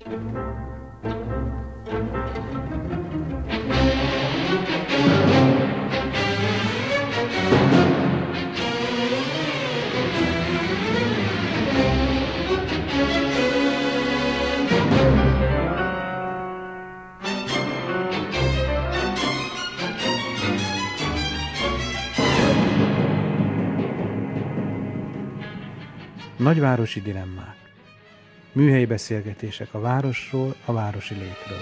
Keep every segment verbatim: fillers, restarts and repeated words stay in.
Nagyvárosi dilemmák. Műhelyi beszélgetések a városról, a városi létről.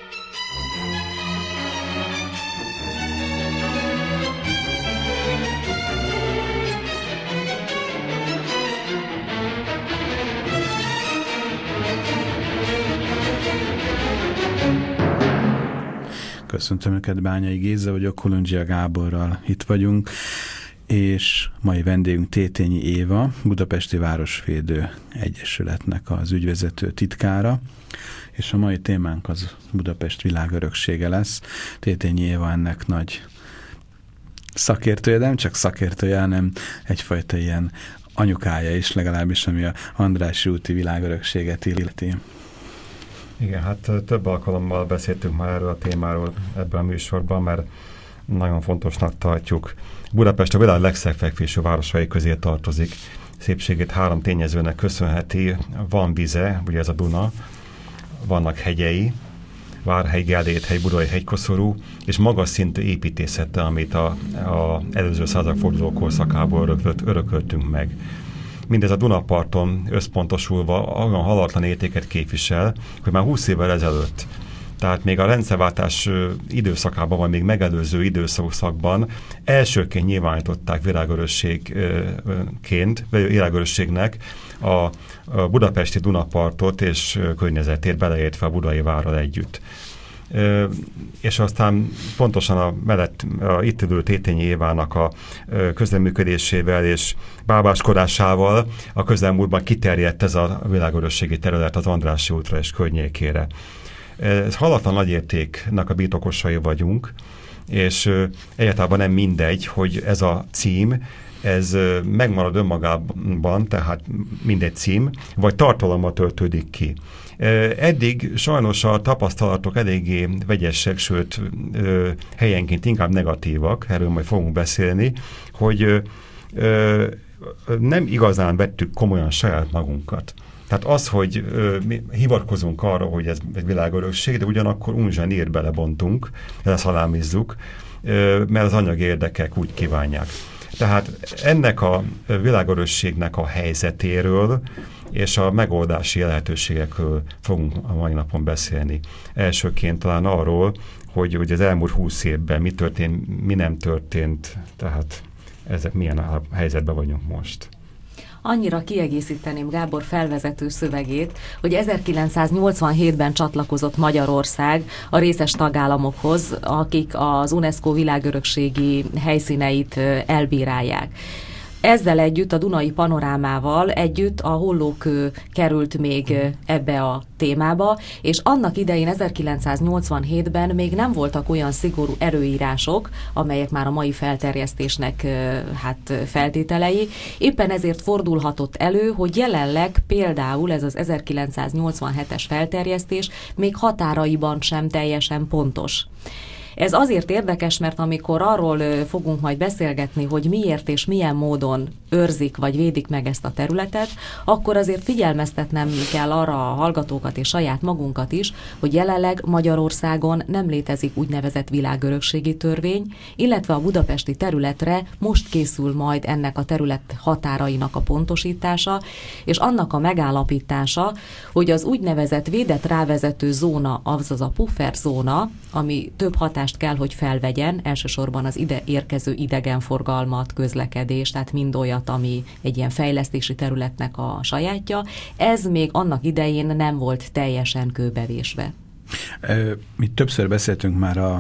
Köszöntöm Önöket, Bányai Géza vagyok, Kolundzsia Gáborral itt vagyunk, és mai vendégünk Tétényi Éva, Budapesti Városvédő Egyesületnek az ügyvezető titkára, és a mai témánk az Budapest világöröksége lesz. Tétényi Éva ennek nagy szakértője, de nem csak szakértője, hanem egyfajta ilyen anyukája is, legalábbis ami a Andrássy úti világörökséget illeti. Igen, hát több alkalommal beszéltünk már erről a témáról ebben a műsorban, mert nagyon fontosnak tartjuk. Budapest a világ legszebb fekvésű városai közé tartozik. Szépségét három tényezőnek köszönheti. Van vize, ugye ez a Duna, vannak hegyei, Várhegy, Gellérthegy, Budai hegykoszorú, és magas szintű építészete, amit a, a előző századforduló korszakából örökölt, örököltünk meg. Mindez a Dunaparton összpontosulva olyan halatlan értéket képvisel, hogy már húsz évvel ezelőtt, tehát még a rendszerváltás időszakában, vagy még megelőző időszakban elsőként nyilvánították világörösségként, vagy világörösségnek a, a budapesti Dunapartot és környezetét, beleértve a Budai várral együtt. Ö, és aztán pontosan a mellett a itt ülő Tétényi Évának a közleműködésével és bábáskodásával a közelmúltban kiterjedt ez a világörösségi terület az Andrássy útra és környékére. Ez halatlan nagyértéknek a birtokosai vagyunk, és egyáltalán nem mindegy, hogy ez a cím, ez megmarad önmagában, tehát mindegy cím, vagy tartalommal töltődik ki. Eddig sajnos a tapasztalatok eléggé vegyesek, sőt helyenként inkább negatívak, erről majd fogunk beszélni, hogy nem igazán vettük komolyan saját magunkat. Tehát az, hogy ö, mi hivatkozunk arra, hogy ez egy világörökség, de ugyanakkor unzsanír belebontunk, leszalámizzuk, ö, mert az anyagi érdekek úgy kívánják. Tehát ennek a világörökségnek a helyzetéről és a megoldási lehetőségekről fogunk a mai napon beszélni. Elsőként talán arról, hogy, hogy az elmúlt húsz évben mi történt, mi nem történt, tehát ezek milyen a helyzetben vagyunk most. Annyira kiegészíteném Gábor felvezető szövegét, hogy ezerkilencszáznyolcvanhétben csatlakozott Magyarország a részes tagállamokhoz, akik az UNESCO világörökségi helyszíneit elbírálják. Ezzel együtt, a Dunai panorámával együtt a Hollókő került még ebbe a témába, és annak idején ezerkilencszáznyolcvanhétben még nem voltak olyan szigorú előírások, amelyek már a mai felterjesztésnek hát feltételei. Éppen ezért fordulhatott elő, hogy jelenleg például ez az ezerkilencszáznyolcvanhetes felterjesztés még határaiban sem teljesen pontos. Ez azért érdekes, mert amikor arról fogunk majd beszélgetni, hogy miért és milyen módon őrzik vagy védik meg ezt a területet, akkor azért figyelmeztetnem kell arra a hallgatókat és saját magunkat is, hogy jelenleg Magyarországon nem létezik úgynevezett világörökségi törvény, illetve a budapesti területre most készül majd ennek a terület határainak a pontosítása, és annak a megállapítása, hogy az úgynevezett védett rávezető zóna, azaz a pufferzóna, ami több hatást kell, hogy felvegyen, elsősorban az ide érkező idegenforgalmat, közlekedést, tehát mind olyat, ami egy ilyen fejlesztési területnek a sajátja. Ez még annak idején nem volt teljesen kőbevésve. Mi többször beszéltünk már a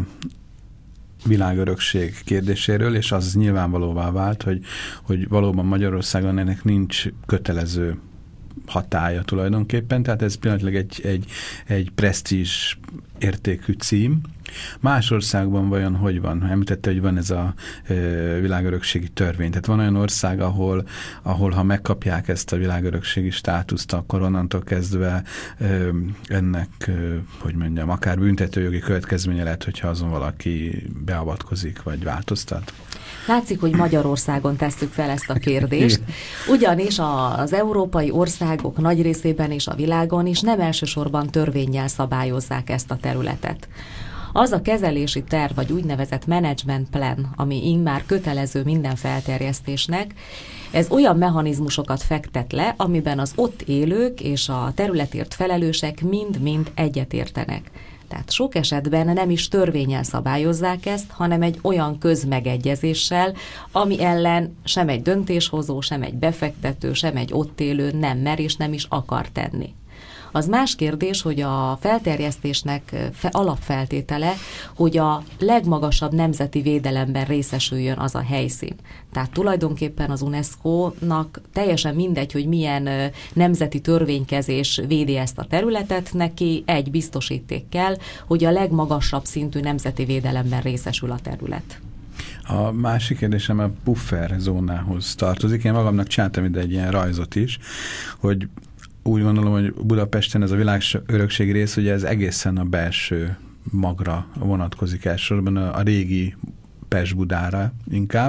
világörökség kérdéséről, és az nyilvánvalóvá vált, hogy, hogy valóban Magyarországon ennek nincs kötelező hatálya tulajdonképpen, tehát ez pillanatilag egy, egy, egy presztízs értékű cím. Más országban vajon hogy van? Említette, hogy van ez a e, világörökségi törvény. Tehát van olyan ország, ahol, ahol ha megkapják ezt a világörökségi státuszt, akkor onnantól kezdve e, ennek, e, hogy mondjam, akár büntetőjogi következménye lehet, hogyha azon valaki beavatkozik, vagy változtat. Látszik, hogy Magyarországon tesszük fel ezt a kérdést, ugyanis az európai országok nagy részében és a világon is nem elsősorban törvénnyel szabályozzák ezt a területet. Az a kezelési terv, vagy úgynevezett management plan, ami immár kötelező minden felterjesztésnek, ez olyan mechanizmusokat fektet le, amiben az ott élők és a területért felelősek mind-mind egyetértenek. Tehát sok esetben nem is törvénnyel szabályozzák ezt, hanem egy olyan közmegegyezéssel, ami ellen sem egy döntéshozó, sem egy befektető, sem egy ott élő nem mer és nem is akar tenni. Az más kérdés, hogy a felterjesztésnek alapfeltétele, hogy a legmagasabb nemzeti védelemben részesüljön az a helyszín. Tehát tulajdonképpen az UNESCO-nak teljesen mindegy, hogy milyen nemzeti törvénykezés védi ezt a területet, neki egy biztosíték kell, hogy a legmagasabb szintű nemzeti védelemben részesül a terület. A másik kérdésem a puffer zónához tartozik. Én magamnak csináltam ide egy ilyen rajzot is, hogy úgy gondolom, hogy Budapesten ez a világörökség rész, ugye ez egészen a belső magra vonatkozik elsősorban, a, a régi Pest-Budára inkább,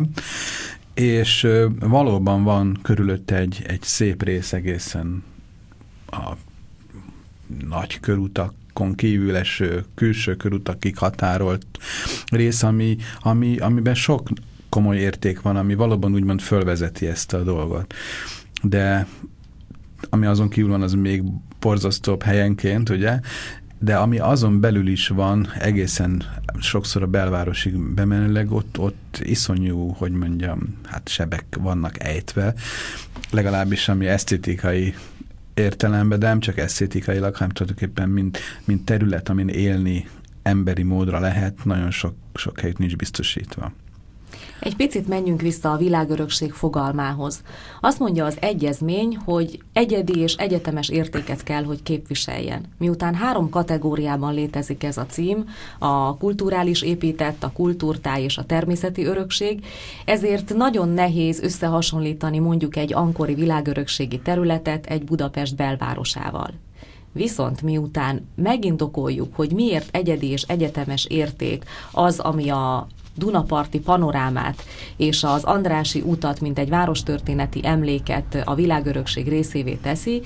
és valóban van körülött egy, egy szép rész egészen a nagy körutakon kívül eső, külső körutakig határolt rész, ami, ami, amiben sok komoly érték van, ami valóban úgymond fölvezeti ezt a dolgot. De ami azon kívül van, az még borzasztóbb helyenként, ugye? De ami azon belül is van, egészen sokszor a belvárosig bemenőleg, ott, ott iszonyú, hogy mondjam, hát sebek vannak ejtve, legalábbis ami esztétikai értelemben, de nem csak esztétikailag, hanem tulajdonképpen mint, mint terület, amin élni emberi módra lehet, nagyon sok, sok helyt nincs biztosítva. Egy picit menjünk vissza a világörökség fogalmához. Azt mondja az egyezmény, hogy egyedi és egyetemes értéket kell, hogy képviseljen. Miután három kategóriában létezik ez a cím, a kulturális épített, a kultúrtáj és a természeti örökség, ezért nagyon nehéz összehasonlítani mondjuk egy ankori világörökségi területet egy Budapest belvárosával. Viszont miután megindokoljuk, hogy miért egyedi és egyetemes érték az, ami a Dunaparti panorámát és az Andrássy utat, mint egy várostörténeti emléket a világörökség részévé teszi.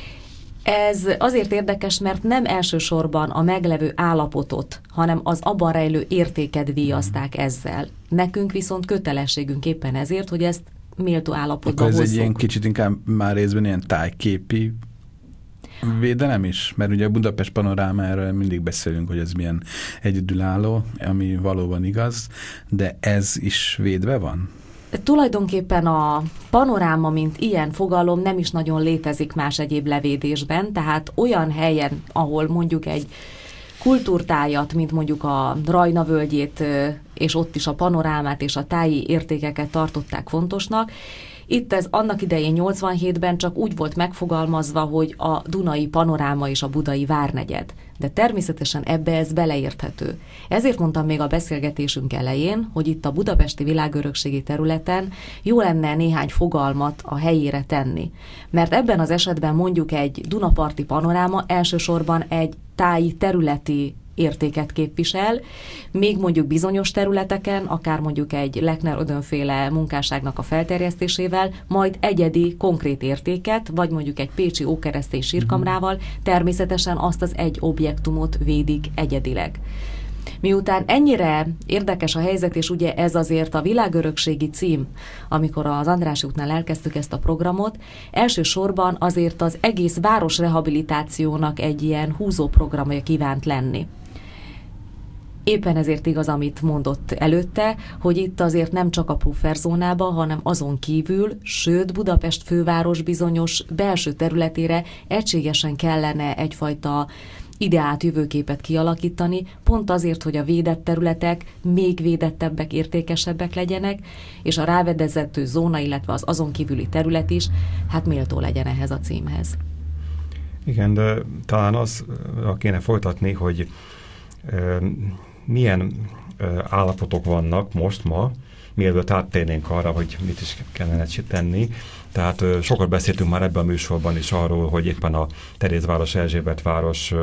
Ez azért érdekes, mert nem elsősorban a meglevő állapotot, hanem az abban rejlő értéket díjazták ezzel. Nekünk viszont kötelességünk éppen ezért, hogy ezt méltó állapotban hozzuk. Ez egy ilyen kicsit inkább már részben ilyen tájképi védelem is? Mert ugye a Budapest panorámára mindig beszélünk, hogy ez milyen egyedülálló, ami valóban igaz, de ez is védve van? Tulajdonképpen a panoráma, mint ilyen fogalom nem is nagyon létezik más egyéb levédésben, tehát olyan helyen, ahol mondjuk egy kultúrtájat, mint mondjuk a Rajna völgyét, és ott is a panorámát és a táji értékeket tartották fontosnak. Itt ez annak idején nyolcvanhétben csak úgy volt megfogalmazva, hogy a Dunai panoráma és a budai várnegyed. De természetesen ebbe ez beleérthető. Ezért mondtam még a beszélgetésünk elején, hogy itt a budapesti világörökségi területen jó lenne néhány fogalmat a helyére tenni. Mert ebben az esetben mondjuk egy Dunaparti panoráma elsősorban egy táji területi értéket képvisel, még mondjuk bizonyos területeken, akár mondjuk egy Lechner-Ödönféle munkásságnak a felterjesztésével, majd egyedi konkrét értéket, vagy mondjuk egy pécsi ókeresztély sírkamrával, természetesen azt az egy objektumot védik egyedileg. Miután ennyire érdekes a helyzet, és ugye ez azért a világörökségi cím, amikor az Andrássy útnál elkezdtük ezt a programot, elsősorban azért az egész városrehabilitációnak egy ilyen húzóprogramja kívánt lenni. Éppen ezért igaz, amit mondott előtte, hogy itt azért nem csak a pufferzónába, hanem azon kívül, sőt Budapest főváros bizonyos belső területére egységesen kellene egyfajta ideált jövőképet kialakítani, pont azért, hogy a védett területek még védettebbek, értékesebbek legyenek, és a rávezető zóna, illetve az azon kívüli terület is, hát méltó legyen ehhez a címhez. Igen, de talán az kéne folytatni, hogy milyen állapotok vannak most ma, mielőtt áttérnénk arra, hogy mit is kellene tenni. Tehát sokat beszéltünk már ebben a műsorban is arról, hogy éppen a Terézváros, Erzsébetváros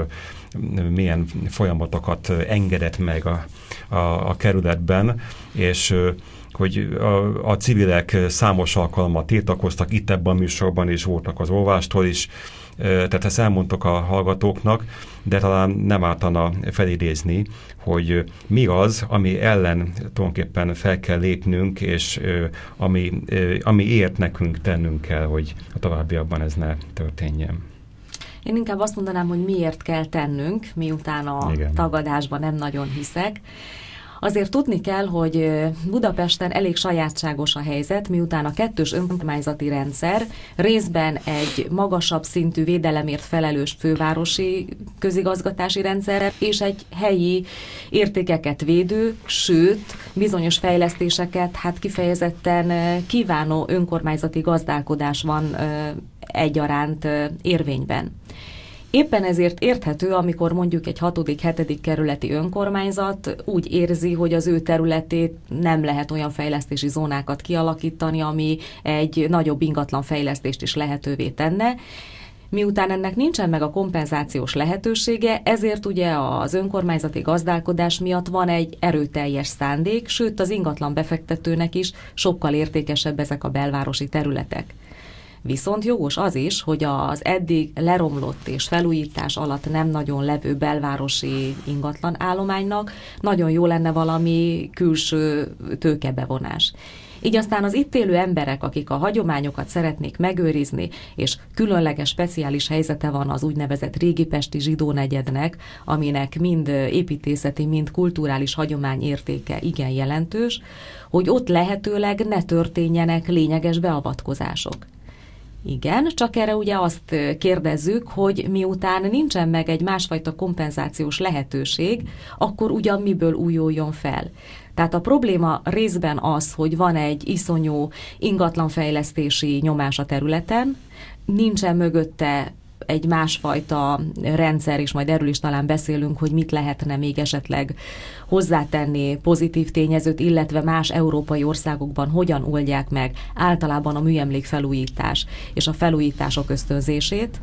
milyen folyamatokat engedett meg a, a, a kerületben, és hogy a, a civilek számos alkalommal tiltakoztak, itt ebben a műsorban is voltak az olvástól is, tehát ezt elmondtok a hallgatóknak, de talán nem ártana felidézni, hogy mi az, ami ellen tulajdonképpen fel kell lépnünk, és ami, ami ért nekünk tennünk kell, hogy a továbbiakban ez ne történjen. Én inkább azt mondanám, hogy miért kell tennünk, miután a Igen. tagadásban nem nagyon hiszek. Azért tudni kell, hogy Budapesten elég sajátságos a helyzet, miután a kettős önkormányzati rendszer részben egy magasabb szintű védelemért felelős fővárosi közigazgatási rendszer, és egy helyi értékeket védő, sőt, bizonyos fejlesztéseket hát kifejezetten kívánó önkormányzati gazdálkodás van egyaránt érvényben. Éppen ezért érthető, amikor mondjuk egy hatodik, hetedik kerületi önkormányzat úgy érzi, hogy az ő területét nem lehet olyan fejlesztési zónákat kialakítani, ami egy nagyobb ingatlan fejlesztést is lehetővé tenne. Miután ennek nincsen meg a kompenzációs lehetősége, ezért ugye az önkormányzati gazdálkodás miatt van egy erőteljes szándék, sőt az ingatlan befektetőnek is sokkal értékesebb ezek a belvárosi területek. Viszont jogos az is, hogy az eddig leromlott és felújítás alatt nem nagyon levő belvárosi ingatlan állománynak nagyon jó lenne valami külső tőkebevonás. Így aztán az itt élő emberek, akik a hagyományokat szeretnék megőrizni, és különleges, speciális helyzete van az úgynevezett régipesti zsidó negyednek, aminek mind építészeti, mind kulturális hagyományértéke igen jelentős, hogy ott lehetőleg ne történjenek lényeges beavatkozások. Igen, csak erre ugye azt kérdezzük, hogy miután nincsen meg egy másfajta kompenzációs lehetőség, akkor ugyan miből újuljon fel. Tehát a probléma részben az, hogy van egy iszonyú ingatlanfejlesztési nyomás a területen, nincsen mögötte egy másfajta rendszer, és majd erről is talán beszélünk, hogy mit lehetne még esetleg hozzátenni pozitív tényezőt, illetve más európai országokban hogyan oldják meg általában a műemlék felújítás és a felújítások ösztönzését.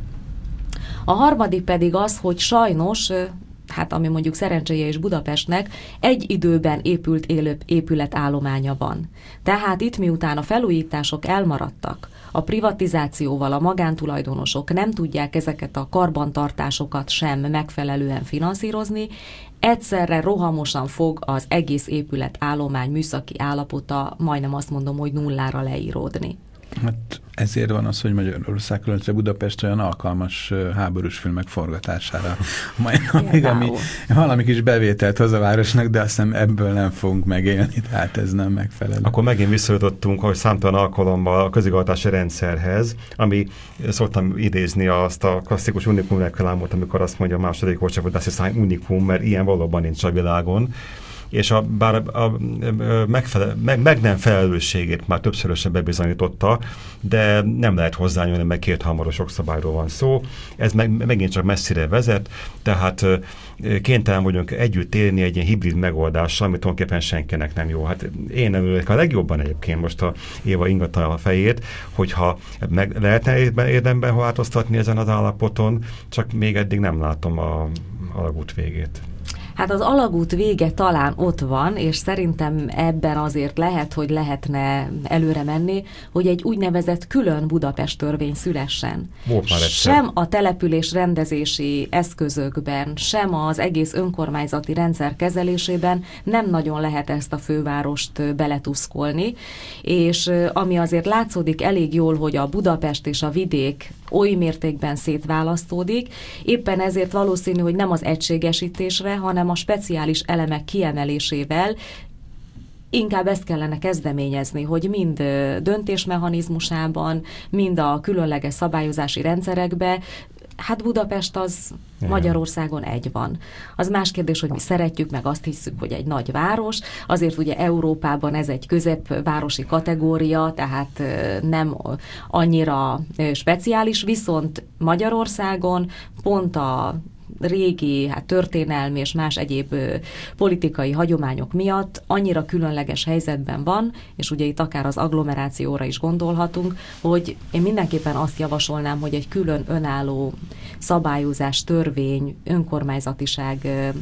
A harmadik pedig az, hogy sajnos, hát ami mondjuk szerencséje is Budapestnek, egy időben épült élő épületállománya van. Tehát itt miután a felújítások elmaradtak, a privatizációval a magántulajdonosok nem tudják ezeket a karbantartásokat sem megfelelően finanszírozni, egyszerre rohamosan fog az egész épületállomány műszaki állapota, majdnem azt mondom, hogy nullára leíródni. Hát ezért van az, hogy Magyarország, illetve Budapest olyan alkalmas háborús filmek forgatására. Majd amíg, ami valami kis bevételt hoz a városnak, de azt hiszem ebből nem fogunk megélni, tehát ez nem megfelelő. Akkor megint visszajutottunk, hogy számtalan alkalommal a közigazgatási rendszerhez, ami szoktam idézni azt a klasszikus unikum reklámot, amikor azt mondja a második Orcsafot, das ist ein unikum, mert ilyen valóban nincs a világon. És a, bár a, a, megfele, meg, meg nem felelősségét már többszörösen bebizonyította, de nem lehet hozzányúlni, meg két hamaros jogszabályról van szó. Ez meg, megint csak messzire vezet, tehát kénytelen vagyunk együtt élni egy ilyen hibrid megoldással, ami tulajdonképpen senkinek nem jó. Hát én nem ülök a legjobban egyébként most a Éva ingatlan a fejét, hogyha meg lehetne érdemben változtatni ezen az állapoton, csak még eddig nem látom a alagút végét. Hát az alagút vége talán ott van, és szerintem ebben azért lehet, hogy lehetne előre menni, hogy egy úgynevezett külön Budapest törvény szülessen. Sem a település rendezési eszközökben, sem az egész önkormányzati rendszer kezelésében nem nagyon lehet ezt a fővárost beletuszkolni, és ami azért látszódik elég jól, hogy a Budapest és a vidék oly mértékben szétválasztódik, éppen ezért valószínű, hogy nem az egységesítésre, hanem a speciális elemek kiemelésével inkább ezt kellene kezdeményezni, hogy mind döntésmechanizmusában, mind a különleges szabályozási rendszerekbe, hát Budapest az Igen. Magyarországon egy van. Az más kérdés, hogy mi szeretjük, meg azt hiszük, hogy egy nagy város, azért ugye Európában ez egy középvárosi kategória, tehát nem annyira speciális, viszont Magyarországon pont a régi hát, történelmi és más egyéb politikai hagyományok miatt annyira különleges helyzetben van, és ugye itt akár az agglomerációra is gondolhatunk, hogy én mindenképpen azt javasolnám, hogy egy külön önálló szabályozás, törvény, önkormányzatiság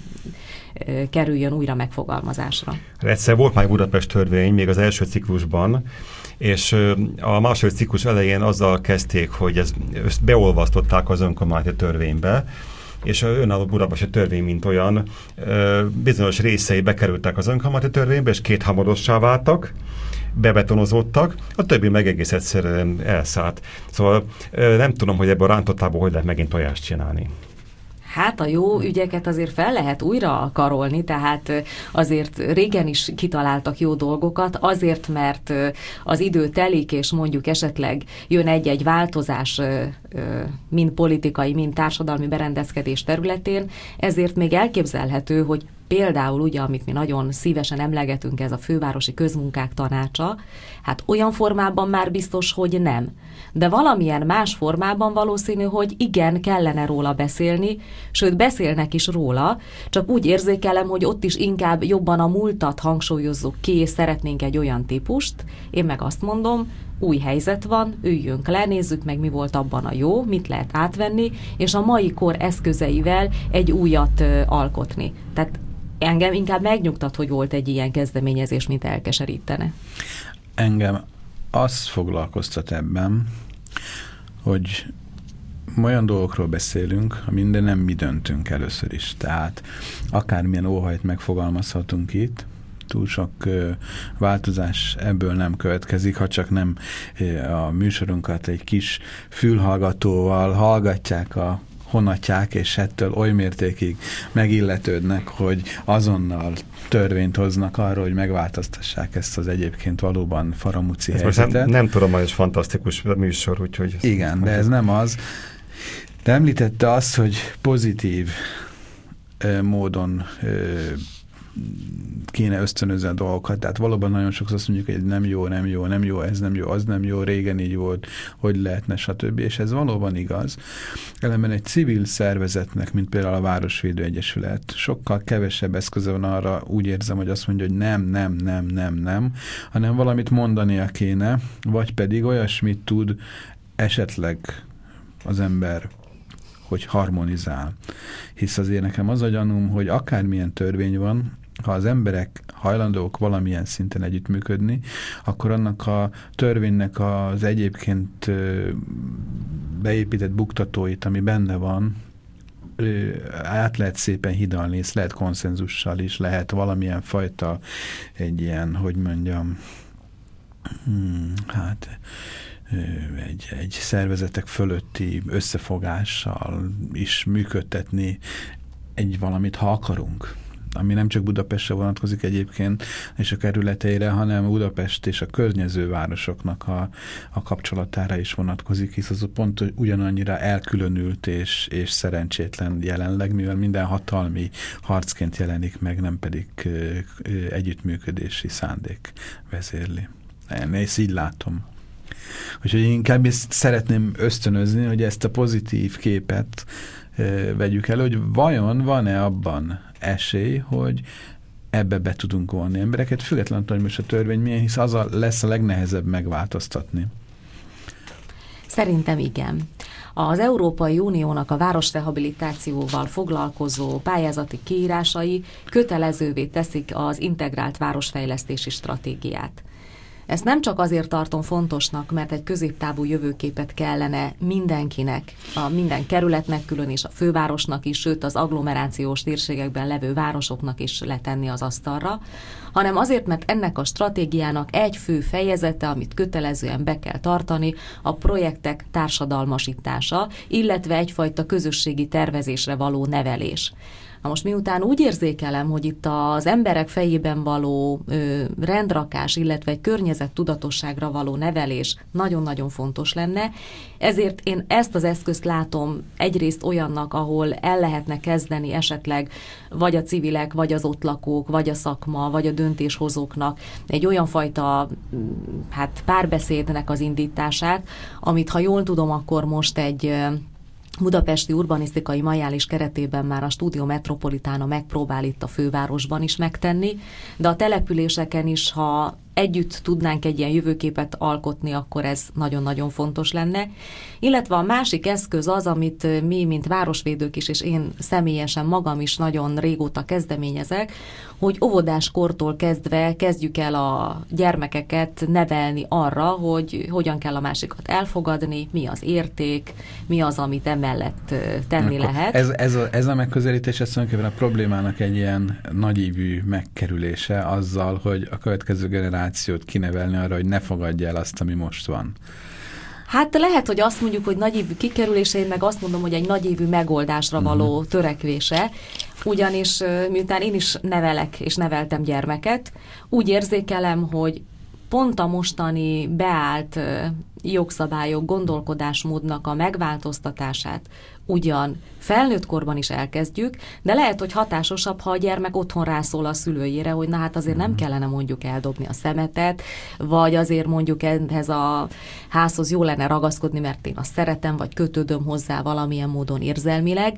kerüljön újra megfogalmazásra. Egyszer volt már Budapest törvény, még az első ciklusban, és a második ciklus elején azzal kezdték, hogy ezt beolvasztották az önkormányzati törvénybe, és az önálló budapesti törvény, mint olyan, bizonyos részei bekerültek az önkormányzati törvénybe, és kéthámorossá váltak, bebetonozódtak, a többi meg egész egyszerűen elszállt. Szóval nem tudom, hogy ebből a rántottából hogy lehet megint tojást csinálni. Hát a jó ügyeket azért fel lehet újra karolni, tehát azért régen is kitaláltak jó dolgokat, azért, mert az idő telik, és mondjuk esetleg jön egy-egy változás, mind politikai, mind társadalmi berendezkedés területén, ezért még elképzelhető, hogy például ugye, amit mi nagyon szívesen emlegetünk, ez a fővárosi közmunkák tanácsa, hát olyan formában már biztos, hogy nem. De valamilyen más formában valószínű, hogy igen, kellene róla beszélni, sőt beszélnek is róla, csak úgy érzékelem, hogy ott is inkább jobban a múltat hangsúlyozzuk ki, és szeretnénk egy olyan típust. Én meg azt mondom, új helyzet van, üljünk le, nézzük meg, mi volt abban a jó, mit lehet átvenni, és a mai kor eszközeivel egy újat ö, alkotni. Tehát engem inkább megnyugtat, hogy volt egy ilyen kezdeményezés, mint elkeserítene. Engem az foglalkoztat ebben, hogy olyan dolgokról beszélünk, amin de nem mi döntünk először is. Tehát akármilyen óhajt megfogalmazhatunk itt, túl sok ö, változás ebből nem következik, ha csak nem ö, a műsorunkat egy kis fülhallgatóval hallgatják a honatják, és ettől oly mértékig megilletődnek, hogy azonnal törvényt hoznak arra, hogy megváltoztassák ezt az egyébként valóban faramúci ez helyzetet. Nem, nem tudom, ez fantasztikus műsor, úgyhogy... Igen, de ez nem az. De említette azt, hogy pozitív ö, módon ö, kéne ösztönözni a dolgokat, tehát valóban nagyon sokszor azt mondjuk, hogy nem jó, nem jó, nem jó, ez nem jó, az nem jó, régen így volt, hogy lehetne, stb. És ez valóban igaz. Ellenben egy civil szervezetnek, mint például a Városvédő Egyesület, sokkal kevesebb eszköze van arra, úgy érzem, hogy azt mondja, hogy nem, nem, nem, nem, nem, hanem valamit mondania kéne, vagy pedig olyasmit tud esetleg az ember, hogy harmonizál. Hisz azért nekem az a gyanúm, hogy akármilyen törvény van, ha az emberek hajlandók valamilyen szinten együttműködni, akkor annak a törvénynek az egyébként beépített buktatóit, ami benne van, át lehet szépen hidalni, és lehet konszenzussal is, lehet valamilyen fajta egy ilyen, hogy mondjam, hmm, hát Egy, egy szervezetek fölötti összefogással is működtetni egy valamit, ha akarunk. Ami nem csak Budapestre vonatkozik egyébként, és a kerületeire, hanem Budapest és a környező városoknak a, a kapcsolatára is vonatkozik, hisz az pont ugyanannyira elkülönült és, és szerencsétlen jelenleg, mivel minden hatalmi harcként jelenik meg, nem pedig ö, ö, együttműködési szándék vezérli. Én ezt így látom. Úgyhogy én inkább ezt szeretném ösztönözni, hogy ezt a pozitív képet ö, vegyük el, hogy vajon van-e abban esély, hogy ebbe be tudunk vonni embereket, függetlenül, hogy most a törvény milyen, hisz az a, lesz a legnehezebb megváltoztatni. Szerintem igen. Az Európai Uniónak a városrehabilitációval foglalkozó pályázati kiírásai kötelezővé teszik az integrált városfejlesztési stratégiát. Ezt nem csak azért tartom fontosnak, mert egy középtávú jövőképet kellene mindenkinek, a minden kerületnek külön és a fővárosnak is, sőt az agglomerációs térségekben levő városoknak is letenni az asztalra, hanem azért, mert ennek a stratégiának egy fő fejezete, amit kötelezően be kell tartani, a projektek társadalmasítása, illetve egyfajta közösségi tervezésre való nevelés. Na most miután úgy érzékelem, hogy itt az emberek fejében való ö, rendrakás, illetve egy környezettudatosságra való nevelés nagyon-nagyon fontos lenne, ezért én ezt az eszközt látom egyrészt olyannak, ahol el lehetne kezdeni esetleg vagy a civilek, vagy az ott lakók, vagy a szakma, vagy a döntéshozóknak egy olyan fajta hát párbeszédnek az indítását, amit ha jól tudom, akkor most egy budapesti urbanisztikai majálís keretében már a Studio Metropolitana megpróbál itt a fővárosban is megtenni, de a településeken is, ha együtt tudnánk egy ilyen jövőképet alkotni, akkor ez nagyon-nagyon fontos lenne. Illetve a másik eszköz az, amit mi, mint városvédők is, és én személyesen magam is nagyon régóta kezdeményezek, hogy óvodáskortól kezdve kezdjük el a gyermekeket nevelni arra, hogy hogyan kell a másikat elfogadni, mi az érték, mi az, amit emellett tenni Akkor lehet. Ez, ez, a, ez a megközelítés, ez tulajdonképpen a problémának egy ilyen nagyívű megkerülése azzal, hogy a következő generációt kinevelni arra, hogy ne fogadja el azt, ami most van. Hát lehet, hogy azt mondjuk, hogy nagyívű kikerülése, én meg azt mondom, hogy egy nagyívű megoldásra való uh-huh. törekvése, ugyanis miután én is nevelek és neveltem gyermeket, úgy érzékelem, hogy pont a mostani beállt jogszabályok, gondolkodásmódnak a megváltoztatását ugyan felnőtt korban is elkezdjük, de lehet, hogy hatásosabb, ha a gyermek otthon rászól a szülőjére, hogy na hát azért nem kellene mondjuk eldobni a szemetet, vagy azért mondjuk ehhez a házhoz jó lenne ragaszkodni, mert én azt szeretem, vagy kötődöm hozzá valamilyen módon érzelmileg.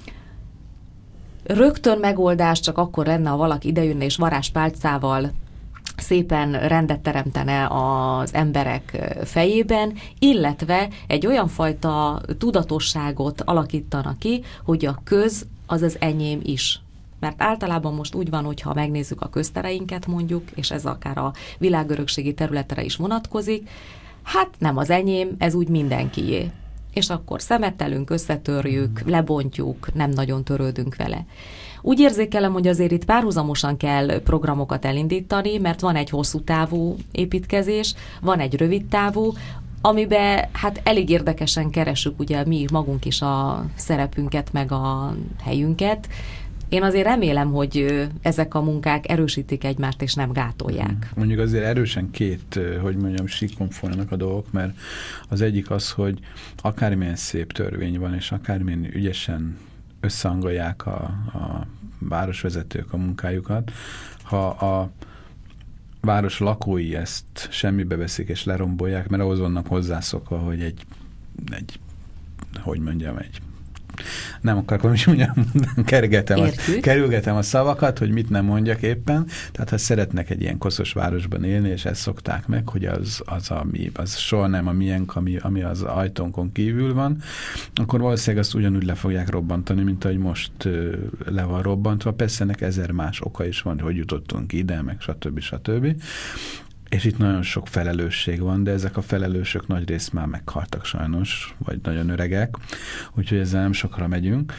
Rögtön megoldás csak akkor lenne, ha valaki idejönne és varázspálcával szépen rendet teremtene az emberek fejében, illetve egy olyan fajta tudatosságot alakítana ki, hogy a köz az az enyém is. Mert általában most úgy van, hogyha megnézzük a köztereinket mondjuk, és ez akár a világörökségi területre is vonatkozik, hát nem az enyém, ez úgy mindenkié. És akkor szemetelünk, összetörjük, lebontjuk, nem nagyon törődünk vele. Úgy érzékelem, hogy azért itt párhuzamosan kell programokat elindítani, mert van egy hosszú távú építkezés, van egy rövid távú, amiben hát elég érdekesen keresünk ugye mi magunk is a szerepünket, meg a helyünket. Én azért remélem, hogy ezek a munkák erősítik egymást, és nem gátolják. Mondjuk azért erősen két, hogy mondjam, síkon folynak a dolgok, mert az egyik az, hogy akármilyen szép törvény van, és akármilyen ügyesen összehangolják a, a városvezetők a munkájukat, ha a város lakói ezt semmibe veszik és lerombolják, mert ahhoz vannak hozzászokva, hogy egy, egy hogy mondjam, egy nem akarok, is mondjam, kergetem a, kerülgetem a szavakat, hogy mit nem mondjak éppen. Tehát ha szeretnek egy ilyen koszos városban élni, és ezt szokták meg, hogy az, az, ami, az soha nem a miénk, ami, ami az ajtónkon kívül van, akkor valószínűleg azt ugyanúgy le fogják robbantani, mint ahogy most uh, le van robbantva. Persze ennek ezer más oka is van, hogy jutottunk ide, meg stb. stb. És itt nagyon sok felelősség van, de ezek a felelősök nagy részt már meghaltak sajnos, vagy nagyon öregek, úgyhogy ezzel nem sokra megyünk.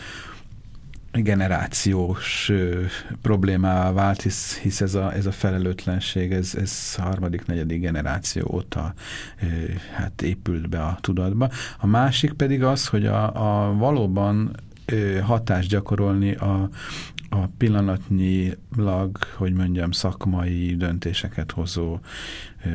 Generációs ö, problémává vált, hisz, hisz ez, a, ez a felelőtlenség, ez, ez harmadik, negyedik generáció óta ö, hát épült be a tudatba. A másik pedig az, hogy a, a valóban ö, hatást gyakorolni a a pillanatnyilag, hogy mondjam, szakmai döntéseket hozó ö,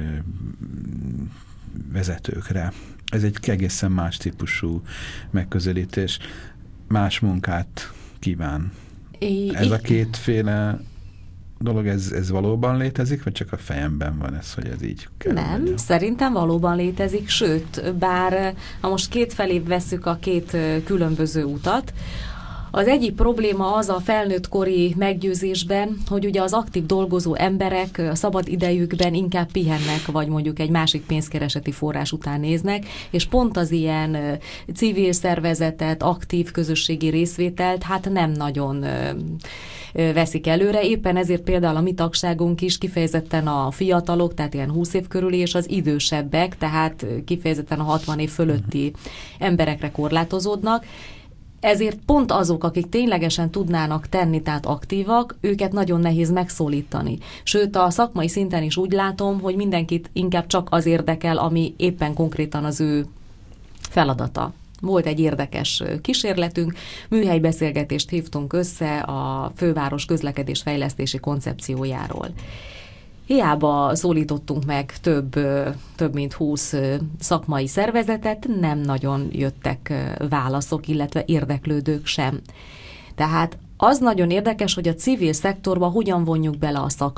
vezetőkre. Ez egy egészen más típusú megközelítés, más munkát kíván. I, ez a kétféle dolog, ez, ez valóban létezik, vagy csak a fejemben van ez, hogy ez így kell? Nem, mondjam? Szerintem valóban létezik, sőt, bár ha most kétfelé vesszük a két különböző utat, az egyik probléma az a felnőttkori meggyőzésben, hogy ugye az aktív dolgozó emberek a szabad idejükben inkább pihennek, vagy mondjuk egy másik pénzkereseti forrás után néznek, és pont az ilyen civil szervezetet, aktív közösségi részvételt hát nem nagyon veszik előre. Éppen ezért például a mi tagságunk is kifejezetten a fiatalok, tehát ilyen húsz év körüli, és az idősebbek, tehát kifejezetten a hatvan év fölötti emberekre korlátozódnak. Ezért pont azok, akik ténylegesen tudnának tenni, tehát aktívak, őket nagyon nehéz megszólítani. Sőt, a szakmai szinten is úgy látom, hogy mindenkit inkább csak az érdekel, ami éppen konkrétan az ő feladata. Volt egy érdekes kísérletünk, műhelybeszélgetést hívtunk össze a főváros közlekedésfejlesztési koncepciójáról. Hiába szólítottunk meg több, több mint húsz szakmai szervezetet, nem nagyon jöttek válaszok, illetve érdeklődők sem. Tehát az nagyon érdekes, hogy a civil szektorba hogyan vonjuk bele a szakmát,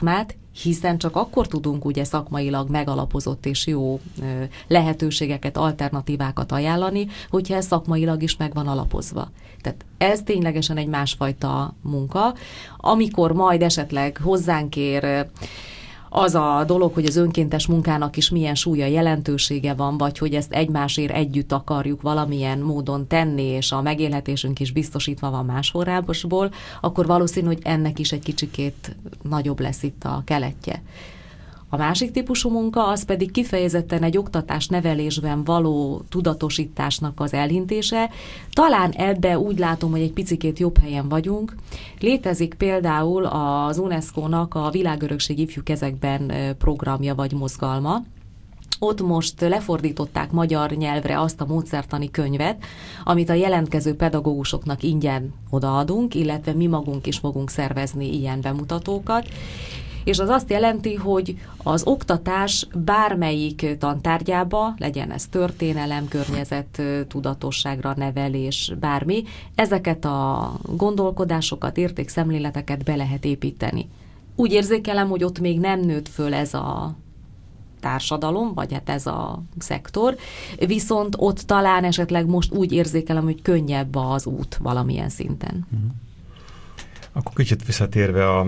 hiszen csak akkor tudunk ugye szakmailag megalapozott és jó lehetőségeket, alternatívákat ajánlani, hogyha ez szakmailag is meg van alapozva. Tehát ez ténylegesen egy másfajta munka, amikor majd esetleg hozzánk ér az a dolog, hogy az önkéntes munkának is milyen súlya, jelentősége van, vagy hogy ezt egymásért együtt akarjuk valamilyen módon tenni, és a megélhetésünk is biztosítva van más forrásból, akkor valószínű, hogy ennek is egy kicsikét nagyobb lesz itt a keletje. A másik típusú munka az pedig kifejezetten egy oktatás-nevelésben való tudatosításnak az elhintése. Talán ebbe úgy látom, hogy egy picikét jobb helyen vagyunk. Létezik például az UNESCO-nak a Világörökség ifjú kezekben programja vagy mozgalma. Ott most lefordították magyar nyelvre azt a módszertani könyvet, amit a jelentkező pedagógusoknak ingyen odaadunk, illetve mi magunk is fogunk szervezni ilyen bemutatókat. És az azt jelenti, hogy az oktatás bármelyik tantárgyába, legyen ez történelem, környezet, tudatosságra, nevelés, bármi, ezeket a gondolkodásokat, értékszemléleteket be lehet építeni. Úgy érzékelem, hogy ott még nem nőtt föl ez a társadalom, vagy hát ez a szektor, viszont ott talán esetleg most úgy érzékelem, hogy könnyebb az út valamilyen szinten. Mm. Akkor kicsit visszatérve a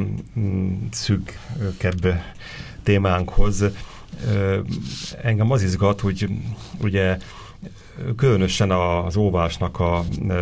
szűkebb témánkhoz, engem az izgat, hogy ugye különösen az óvásnak a,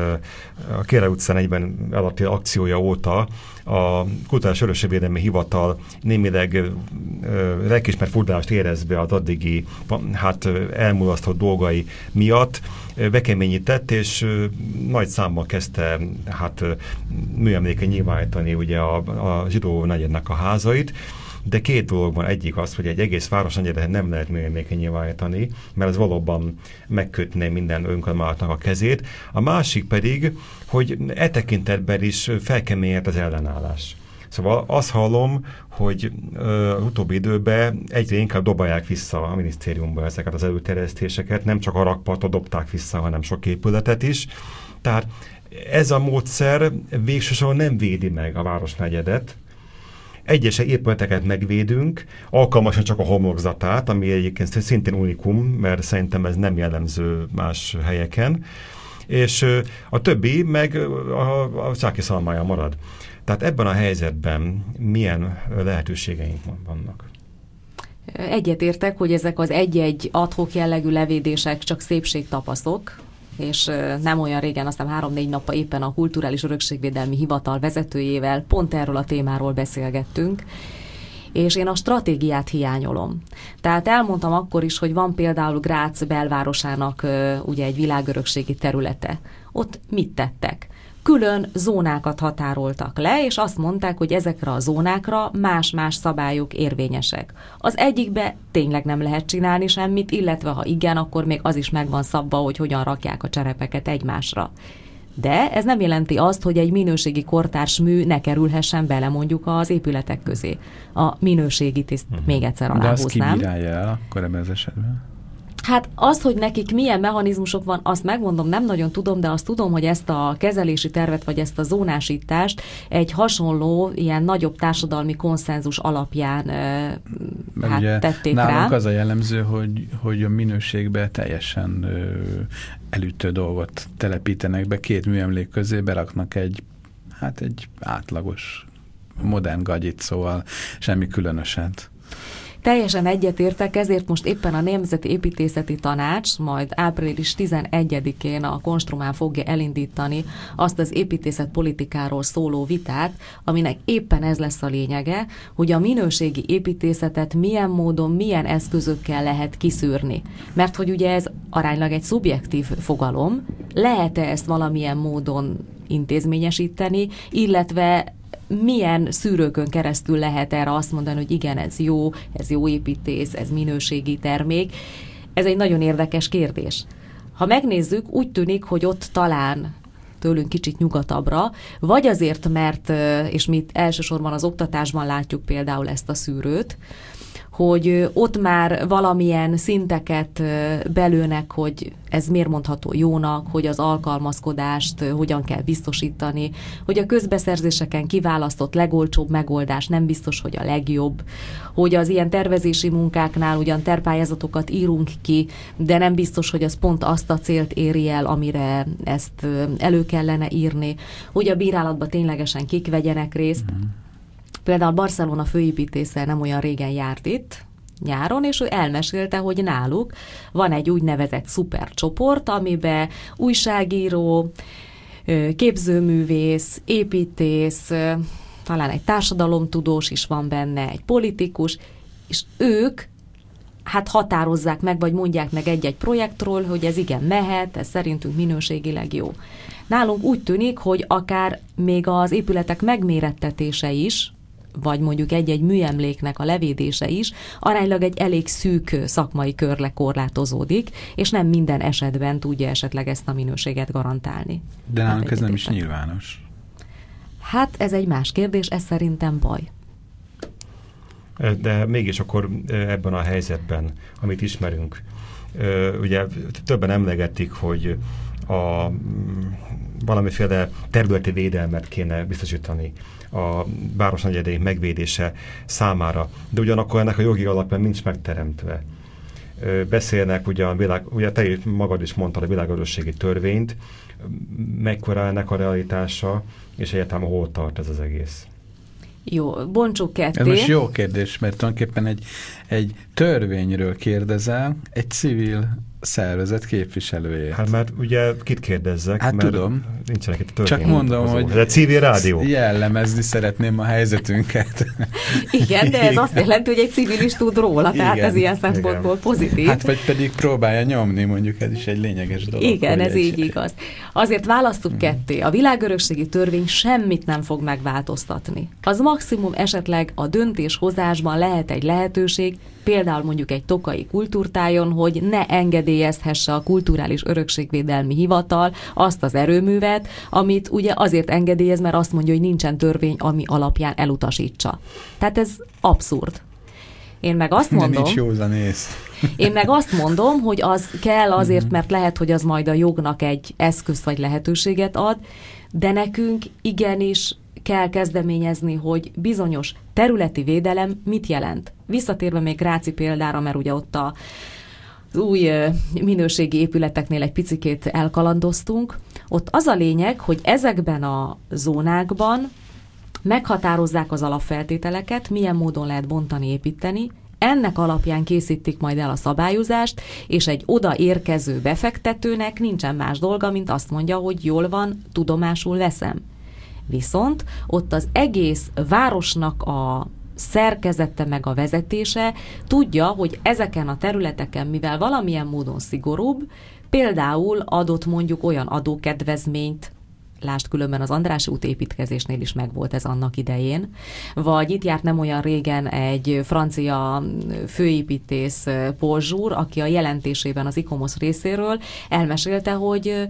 a Kérlek utcán egyben alatti akciója óta a Kulturális Örökségvédelmi Hivatal némileg lelkiismert furdalást érez be az addigi hát, elmulasztott dolgai miatt, bekeményített, és nagy számban kezdte hát, műemléken nyilvánítani ugye a, a zsidó negyednek a házait. De két dolog van. Egyik az, hogy egy egész városnegyedet nem lehet műemléken nyilvánítani, mert ez valóban megkötné minden önkormányzatnak a kezét. A másik pedig, hogy e tekintetben is felkeményedett az ellenállás. Szóval azt hallom, hogy az utóbbi időben egyre inkább dobálják vissza a minisztériumba ezeket az előterjesztéseket, nem csak a rakpartot dobták vissza, hanem sok épületet is. Tehát ez a módszer végsősorban nem védi meg a városnegyedet. Egyes épületeket megvédünk, alkalmasan csak a homlokzatát, ami egyébként szintén unikum, mert szerintem ez nem jellemző más helyeken, és a többi meg a, a Csáky szalmája marad. Tehát ebben a helyzetben milyen lehetőségeink vannak? Egyetértek, hogy ezek az egy-egy ad-hoc jellegű levédések csak szépségtapaszok, és nem olyan régen, aztán három-négy napja éppen a Kulturális Örökségvédelmi Hivatal vezetőjével pont erről a témáról beszélgettünk, és én a stratégiát hiányolom. Tehát elmondtam akkor is, hogy van például Grác belvárosának ugye egy világörökségi területe. Ott mit tettek? Külön zónákat határoltak le, és azt mondták, hogy ezekre a zónákra más-más szabályok érvényesek. Az egyikbe tényleg nem lehet csinálni semmit, illetve ha igen, akkor még az is meg van szabva, hogy hogyan rakják a cserepeket egymásra. De ez nem jelenti azt, hogy egy minőségi kortárs mű ne kerülhessen bele mondjuk az épületek közé. A minőségit ezt uh-huh. még egyszer aláhúznám. De azt kibírálja el akkor ebben az esetben? Hát az, hogy nekik milyen mechanizmusok van, azt megmondom, nem nagyon tudom, de azt tudom, hogy ezt a kezelési tervet, vagy ezt a zónásítást egy hasonló, ilyen nagyobb társadalmi konszenzus alapján ö, hát ugye tették rá. Nálunk az a jellemző, hogy, hogy a minőségbe teljesen ö, elütő dolgot telepítenek be, két műemlék közé beraknak egy, hát egy átlagos, modern gagyit, szóval semmi különöset. Teljesen egyetértek, ezért most éppen a Nemzeti Építészeti Tanács majd április tizenegyedikén a Konstrumán fogja elindítani azt az építészetpolitikáról szóló vitát, aminek éppen ez lesz a lényege, hogy a minőségi építészetet milyen módon, milyen eszközökkel lehet kiszűrni. Mert hogy ugye ez aránylag egy szubjektív fogalom, lehet-e ezt valamilyen módon intézményesíteni, illetve milyen szűrőkön keresztül lehet erre azt mondani, hogy igen, ez jó, ez jó építész, ez minőségi termék. Ez egy nagyon érdekes kérdés. Ha megnézzük, úgy tűnik, hogy ott talán tőlünk kicsit nyugatabbra, vagy azért, mert, és mi elsősorban az oktatásban látjuk például ezt a szűrőt, hogy ott már valamilyen szinteket belőnek, hogy ez miért mondható jónak, hogy az alkalmazkodást hogyan kell biztosítani, hogy a közbeszerzéseken kiválasztott legolcsóbb megoldás nem biztos, hogy a legjobb, hogy az ilyen tervezési munkáknál ugyan tervpályázatokat írunk ki, de nem biztos, hogy az pont azt a célt éri el, amire ezt elő kellene írni, hogy a bírálatban ténylegesen kik vegyenek részt. Mm. Például Barcelona főépítésze nem olyan régen járt itt, nyáron, és ő elmesélte, hogy náluk van egy úgynevezett szupercsoport, amiben újságíró, képzőművész, építész, talán egy társadalomtudós is van benne, egy politikus, és ők hát határozzák meg, vagy mondják meg egy-egy projektről, hogy ez igen mehet, ez szerintünk minőségileg jó. Nálunk úgy tűnik, hogy akár még az épületek megmérettetése is, vagy mondjuk egy-egy műemléknek a levédése is aránylag egy elég szűk szakmai körre korlátozódik, és nem minden esetben tudja esetleg ezt a minőséget garantálni. De nálunk ez nem is nyilvános. Hát ez egy más kérdés, ez szerintem baj. De mégis akkor ebben a helyzetben, amit ismerünk, ugye többen emlegetik, hogy a valamiféle területi védelmet kéne biztosítani a városnegyedék megvédése számára, de ugyanakkor ennek a jogi alapja nincs megteremtve. Beszélnek, ugye, világ, ugye te magad is mondtad a világörökségi törvényt, mekkora ennek a realitása, és egyáltalán hol tart ez az egész? Jó, bontsuk ketté. Ez most jó kérdés, mert tulajdonképpen egy, egy törvényről kérdezel, egy civil szervezet képviselőjét. Hát mert ugye kit kérdezzek, hát mert tudom. Nincsenek itt a törvény. Csak mondom, hogy ez egy civil rádió. Jellemezni szeretném a helyzetünket. Igen, de ez azt jelenti, hogy egy civil is tud róla, tehát igen, ez ilyen szempontból pozitív. Hát vagy pedig próbálja nyomni, mondjuk ez is egy lényeges dolog. Igen, ez így igaz. Azért választuk hmm. ketté. A világörökségi törvény semmit nem fog megváltoztatni. Az maximum esetleg a döntéshozásban lehet egy lehetőség, például mondjuk egy tokai kultúrtájon, hogy ne engedélyezhesse a Kulturális Örökségvédelmi Hivatal azt az erőművet, amit ugye azért engedélyez, mert azt mondja, hogy nincsen törvény, ami alapján elutasítsa. Tehát ez abszurd. Én meg azt mondom... De nincs józanész. Én meg azt mondom, hogy az kell azért, mert lehet, hogy az majd a jognak egy eszközt vagy lehetőséget ad, de nekünk igenis kell kezdeményezni, hogy bizonyos területi védelem mit jelent. Visszatérve még Gráci példára, mert ugye ott a, az új minőségi épületeknél egy picikét elkalandoztunk. Ott az a lényeg, hogy ezekben a zónákban meghatározzák az alapfeltételeket, milyen módon lehet bontani, építeni, ennek alapján készítik majd el a szabályozást, és egy oda érkező befektetőnek nincsen más dolga, mint azt mondja, hogy jól van, tudomásul veszem. Viszont ott az egész városnak a szerkezete meg a vezetése tudja, hogy ezeken a területeken, mivel valamilyen módon szigorúbb, például adott mondjuk olyan adókedvezményt, lásd különben az Andrássy út építkezésnél is megvolt ez annak idején, vagy itt járt nem olyan régen egy francia főépítész Paul Jour, aki a jelentésében az ICOMOS részéről elmesélte, hogy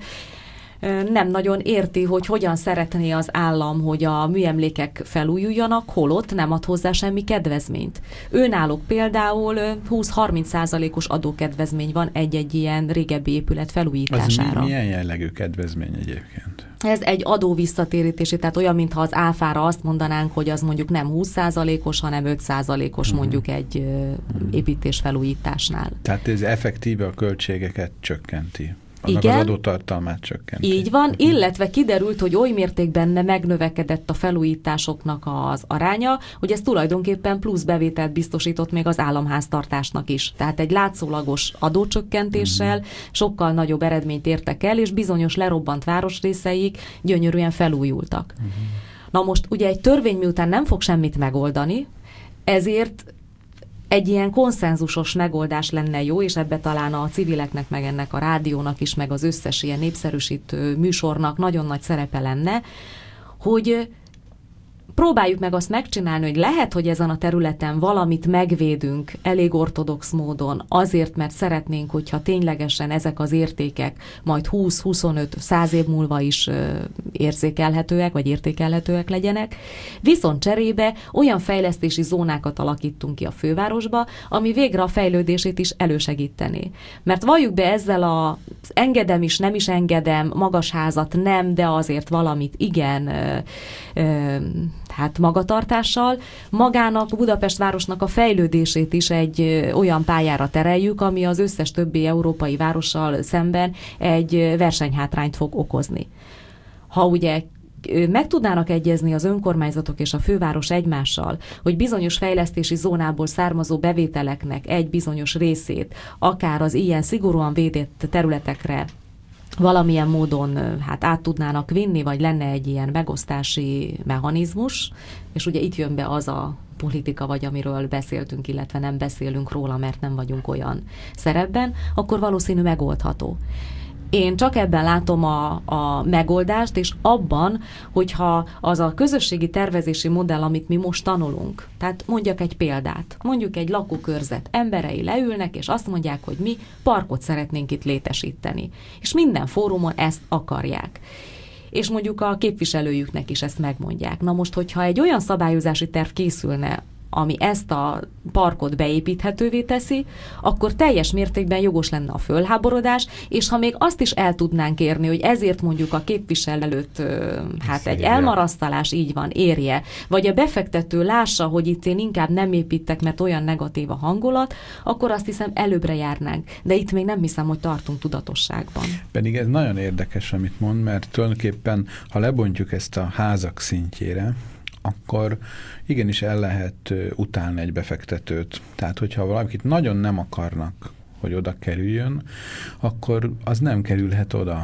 nem nagyon érti, hogy hogyan szeretné az állam, hogy a műemlékek felújuljanak, holott nem ad hozzá semmi kedvezményt. Őnáluk például húsz-harminc százalékos adókedvezmény van egy-egy ilyen régebbi épület felújítására. Az milyen jellegű kedvezmény egyébként? Ez egy adó visszatérítési, tehát olyan, mintha az áfára azt mondanánk, hogy az mondjuk nem húsz százalékos, hanem öt százalékos uh-huh. mondjuk egy uh-huh. építés felújításnál. Tehát ez effektíve a költségeket csökkenti. Annak igen, az adótartalmát csökkenti. Így van, illetve kiderült, hogy oly mértékben megnövekedett a felújításoknak az aránya, hogy ez tulajdonképpen plusz bevételt biztosított még az államháztartásnak is. Tehát egy látszólagos adócsökkentéssel uh-huh. sokkal nagyobb eredményt értek el, és bizonyos lerobbant városrészeik gyönyörűen felújultak. Uh-huh. Na most ugye egy törvény miután nem fog semmit megoldani, ezért egy ilyen konszenzusos megoldás lenne jó, és ebbe talán a civileknek, meg ennek a rádiónak is, meg az összes ilyen népszerűsítő műsornak nagyon nagy szerepe lenne, hogy próbáljuk meg azt megcsinálni, hogy lehet, hogy ezen a területen valamit megvédünk elég ortodox módon, azért, mert szeretnénk, hogyha ténylegesen ezek az értékek majd húsz, huszonöt, száz év múlva is érzékelhetőek, vagy értékelhetőek legyenek. Viszont cserébe olyan fejlesztési zónákat alakítunk ki a fővárosba, ami végre a fejlődését is elősegíteni. Mert valljuk be, ezzel az engedem is, nem is engedem, magas házat nem, de azért valamit igen, ö, ö, hát magatartással, magának, Budapest városnak a fejlődését is egy ö, olyan pályára tereljük, ami az összes többi európai várossal szemben egy versenyhátrányt fog okozni. Ha ugye meg tudnának egyezni az önkormányzatok és a főváros egymással, hogy bizonyos fejlesztési zónából származó bevételeknek egy bizonyos részét, akár az ilyen szigorúan védett területekre valamilyen módon hát át tudnának vinni, vagy lenne egy ilyen megosztási mechanizmus, és ugye itt jön be az a politika, vagy amiről beszéltünk, illetve nem beszélünk róla, mert nem vagyunk olyan szerepben, akkor valószínű megoldható. Én csak ebben látom a, a megoldást, és abban, hogyha az a közösségi tervezési modell, amit mi most tanulunk, tehát mondjak egy példát, mondjuk egy lakókörzet emberei leülnek, és azt mondják, hogy mi parkot szeretnénk itt létesíteni. És minden fórumon ezt akarják. És mondjuk a képviselőjüknek is ezt megmondják. Na most, hogyha egy olyan szabályozási terv készülne, ami ezt a parkot beépíthetővé teszi, akkor teljes mértékben jogos lenne a fölháborodás, és ha még azt is el tudnánk érni, hogy ezért mondjuk a képviselőt hát egy elmarasztalás így van, érje, vagy a befektető lássa, hogy itt én inkább nem építek, mert olyan negatív a hangulat, akkor azt hiszem előbbre járnánk. De itt még nem hiszem, hogy tartunk tudatosságban. Pedig ez nagyon érdekes, amit mond, mert tulajdonképpen, ha lebontjuk ezt a házak szintjére, akkor igenis el lehet utálni egy befektetőt. Tehát, hogyha valakit nagyon nem akarnak, hogy oda kerüljön, akkor az nem kerülhet oda.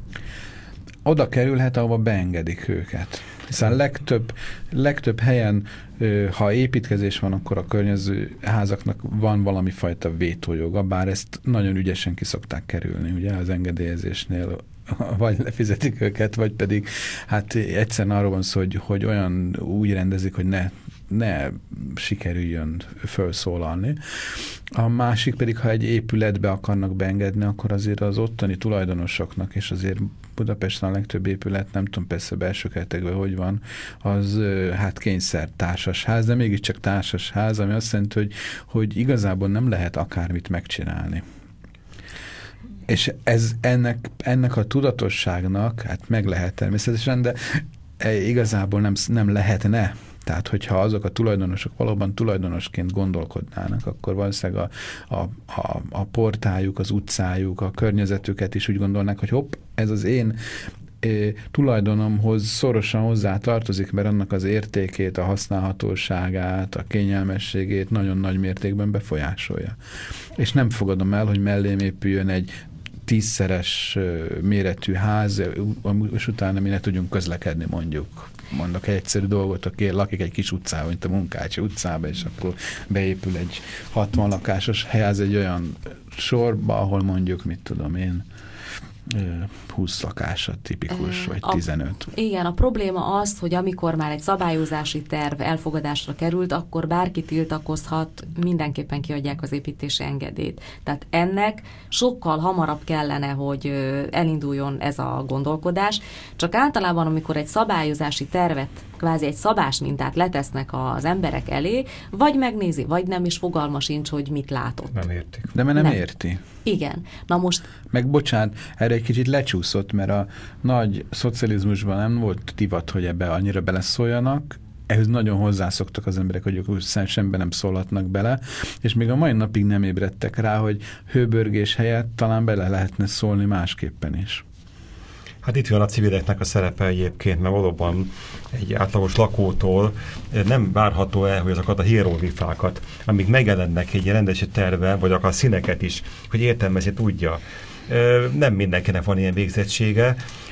Oda kerülhet, ahova beengedik őket. Hiszen legtöbb, legtöbb helyen, ha építkezés van, akkor a környező házaknak van valami fajta vétójoga, bár ezt nagyon ügyesen ki szokták kerülni, ugye, az engedélyezésnél vagy lefizetik őket, vagy pedig hát egyszerűen arról van szó, hogy, hogy olyan úgy rendezik, hogy ne, ne sikerüljön felszólalni. A másik pedig, ha egy épületbe akarnak beengedni, akkor azért az ottani tulajdonosoknak, és azért Budapesten a legtöbb épület, nem tudom persze belső keretekben hogy van, az hát kényszer társasház, de mégiscsak társasház, ami azt jelenti, hogy, hogy igazából nem lehet akármit megcsinálni. És ez ennek, ennek a tudatosságnak, hát meg lehet természetesen, de igazából nem, nem lehetne. Tehát, hogyha azok a tulajdonosok valóban tulajdonosként gondolkodnának, akkor valószínűleg a, a, a, a portájuk, az utcájuk, a környezetüket is úgy gondolnák, hogy hopp, ez az én é, tulajdonomhoz szorosan hozzá tartozik, mert annak az értékét, a használhatóságát, a kényelmességét nagyon nagy mértékben befolyásolja. És nem fogadom el, hogy mellém épüljön egy tízszeres méretű ház, és utána mi ne tudjunk közlekedni, mondjuk. Mondok egy egyszerű dolgot, aki lakik egy kis utcában, mint a Munkácsi utcába, és akkor beépül egy hatvan lakásos ház egy olyan sorba, ahol mondjuk, mit tudom én, húsz lakása tipikus, vagy tizenöt. A, igen, a probléma az, hogy amikor már egy szabályozási terv elfogadásra került, akkor bárki tiltakozhat, mindenképpen kiadják az építési engedélyt. Tehát ennek sokkal hamarabb kellene, hogy elinduljon ez a gondolkodás. Csak általában, amikor egy szabályozási tervet, kvázi egy szabás mintát letesznek az emberek elé, vagy megnézi, vagy nem, is fogalma sincs, hogy mit látott. Nem értik. De mert nem, nem érti. Igen. Na most... Meg bocsánat, erre egy kicsit lecsúszott, mert a nagy szocializmusban nem volt divat, hogy ebbe annyira beleszóljanak, ehhez nagyon hozzászoktak az emberek, hogy ők semmiben nem szólhatnak bele, és még a mai napig nem ébredtek rá, hogy hőbörgés helyett talán bele lehetne szólni másképpen is. Hát itt van a civileknek a szerepe egyébként, mert valóban egy átlagos lakótól nem várható el, hogy azokat a hieroglifákat, amik megjelennek egy rendesi tervben, vagy akár színeket is, hogy értelmezni tudja. Nem mindenkinek van ilyen végzettsége,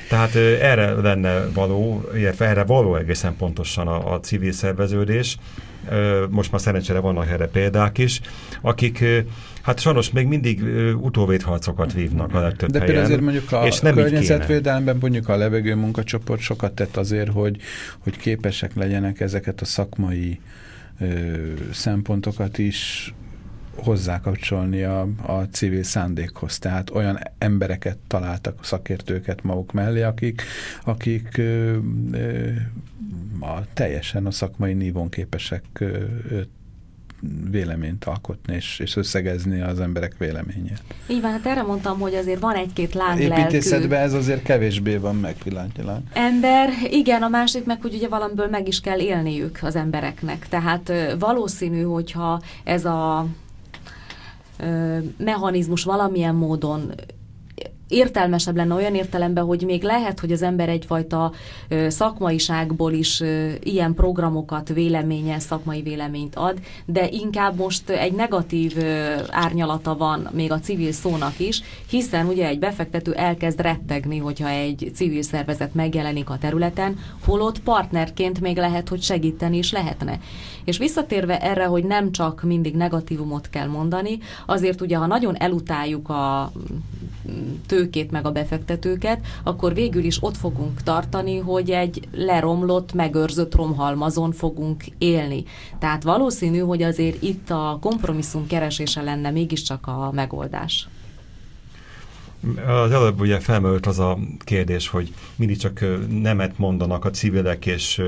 Tehát erre lenne való, illetve erre való egészen pontosan a, a civil szerveződés. Most már szerencsére vannak erre példák is, akik hát sajnos még mindig utóvédharcokat vívnak a legtöbb De helyen. például azért mondjuk a és nem környezetvédelemben mondjuk a levegő munkacsoport sokat tett azért, hogy, hogy képesek legyenek ezeket a szakmai ö, szempontokat is hozzákapcsolni a, a civil szándékhoz. Tehát olyan embereket találtak, szakértőket maguk mellé, akik, akik ö, ö, a, teljesen a szakmai nívón képesek ö, ö, véleményt alkotni, és, és összegezni az emberek véleményét. Így van, hát erre mondtam, hogy azért van egy-két lánglelkű. Építészetben ez azért kevésbé van meg pillanatnyilag. Ember, igen, a másik meg, hogy ugye valamiből meg is kell élniük az embereknek. Tehát valószínű, hogyha ez a ö, mechanizmus valamilyen módon értelmesebb lenne olyan értelemben, hogy még lehet, hogy az ember egyfajta ö, szakmaiságból is ö, ilyen programokat véleménye, szakmai véleményt ad, de inkább most egy negatív ö, árnyalata van még a civil szónak is, hiszen ugye egy befektető elkezd rettegni, hogyha egy civil szervezet megjelenik a területen, holott partnerként még lehet, hogy segíteni is lehetne. És visszatérve erre, hogy nem csak mindig negatívumot kell mondani, azért ugye, ha nagyon elutáljuk a tőkét meg a befektetőket, akkor végül is ott fogunk tartani, hogy egy leromlott, megőrzött romhalmazon fogunk élni. Tehát valószínű, hogy azért itt a kompromisszum keresése lenne mégiscsak a megoldás. Az előbb ugye felmerült az a kérdés, hogy mindig csak nemet mondanak a civilek, és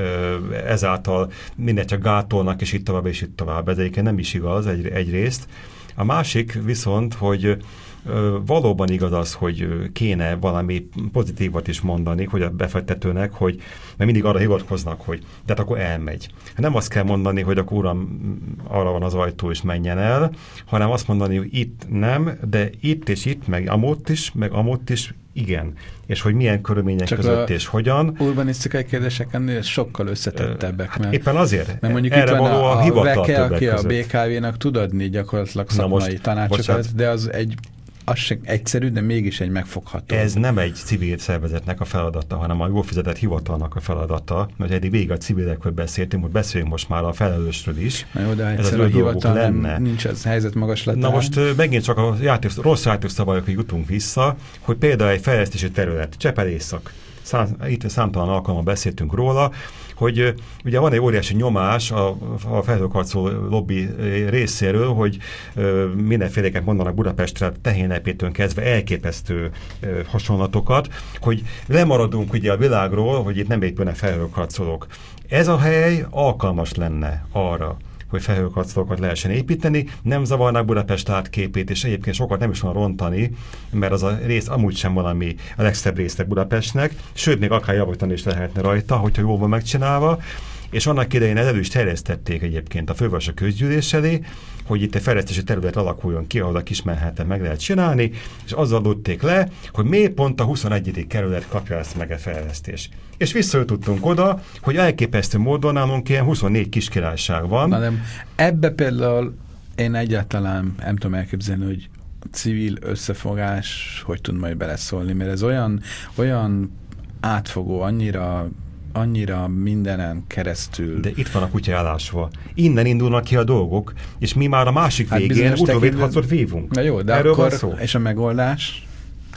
ezáltal mindegy csak gátolnak, és itt tovább, és itt tovább. Ez egyébként nem is igaz egy, egyrészt. A másik viszont, hogy valóban igaz az, hogy kéne valami pozitívat is mondani, hogy a befektetőnek, hogy mert mindig arra hivatkoznak, hogy de hát akkor elmegy. Nem azt kell mondani, hogy akkor uram, arra van az ajtó, és menjen el, hanem azt mondani, hogy itt nem, de itt és itt, meg amott is, meg amott is, igen. És hogy milyen körülmények Csak között és hogyan. Urbanisztikai kérdéseknél sokkal összetettebbek. Hát mert, éppen azért. Mert mondjuk erre itt van való a, a hivatal Veke, aki között. a bé ká vé-nak tud adni gyakorlatilag szakmai most, tanácsokat, bocsánat. De az egy az sem egyszerű, de mégis egy megfogható. Ez nem egy civil szervezetnek a feladata, hanem a jól fizetett hivatalnak a feladata, mert eddig végig a civilekről beszéltünk, hogy beszéljünk most már a felelősről is. Na jó, de egyszerű a hivatal lenne. Nincs az helyzet magaslatán. Na most megint csak a játék, rossz játékszabályokra jutunk vissza, hogy például egy fejlesztési terület, Csepel-Észak, szám, itt számtalan alkalommal beszéltünk róla, hogy ugye van egy óriási nyomás a, a felhőkarcoló lobby részéről, hogy ö, mindenféléket mondanak Budapestre, tehénepétől kezdve elképesztő ö, hasonlatokat, hogy lemaradunk ugye a világról, hogy itt nem épülnek felhőkarcolók. Ez a hely alkalmas lenne arra, hogy felhőkarcolókat lehessen építeni, nem zavarnak Budapest átképét, és egyébként sokat nem is van rontani, mert az a rész amúgy sem valami a legszebb része Budapestnek, sőt, még akár javítani is lehetne rajta, hogyha jól van megcsinálva, és annak idején elő is terjesztették egyébként a fővárosi közgyűlés elé, hogy itt egy fejlesztési terület alakuljon ki, ahol a Kis-Manhattan meg lehet csinálni, és azzal adotték le, hogy miért pont a huszonegyedik kerület kapja ezt meg a fejlesztés. És visszatudtunk oda, hogy elképesztő módon nálunk ilyen huszonnégy kiskirályság van. Na nem, ebbe például én egyáltalán nem tudom elképzelni, hogy civil összefogás hogy tud majd beleszólni, mert ez olyan, olyan átfogó, annyira annyira mindenen keresztül. De itt van a kutya elásva. Innen indulnak ki a dolgok, és mi már a másik hát végén utóvédharcot vívunk. Na jó, de erről akkor, szó. És a megoldás?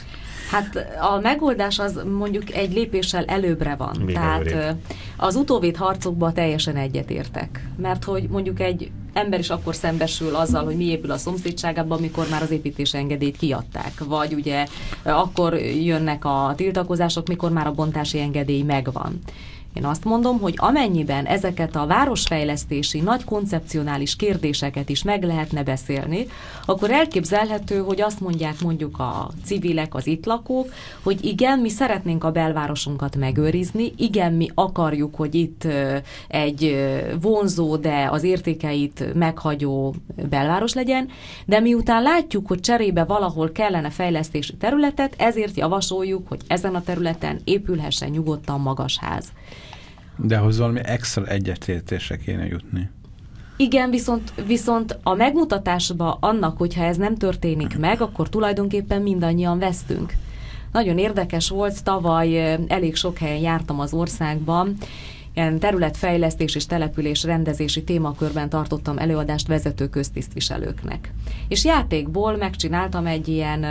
Hát a megoldás az mondjuk egy lépéssel előbbre van. Még Tehát előrébb. Az utóvédharcokban teljesen egyetértek. Mert hogy mondjuk egy ember is akkor szembesül azzal, hogy mi épül a szomszédságában, amikor már az építési engedélyt kiadták. Vagy ugye akkor jönnek a tiltakozások, mikor már a bontási engedély megvan. Én azt mondom, hogy amennyiben ezeket a városfejlesztési nagy koncepcionális kérdéseket is meg lehetne beszélni, akkor elképzelhető, hogy azt mondják mondjuk a civilek, az itt lakók, hogy igen, mi szeretnénk a belvárosunkat megőrizni, igen, mi akarjuk, hogy itt egy vonzó, de az értékeit meghagyó belváros legyen, de miután látjuk, hogy cserébe valahol kellene fejlesztési területet, ezért javasoljuk, hogy ezen a területen épülhessen nyugodtan magasház. De ahhoz valami extra egyetértésre kéne jutni. Igen, viszont, viszont a megmutatásba annak, hogyha ez nem történik meg, akkor tulajdonképpen mindannyian vesztünk. Nagyon érdekes volt, tavaly elég sok helyen jártam az országban, ilyen területfejlesztés és település rendezési témakörben tartottam előadást vezető köztisztviselőknek. És játékból megcsináltam egy ilyen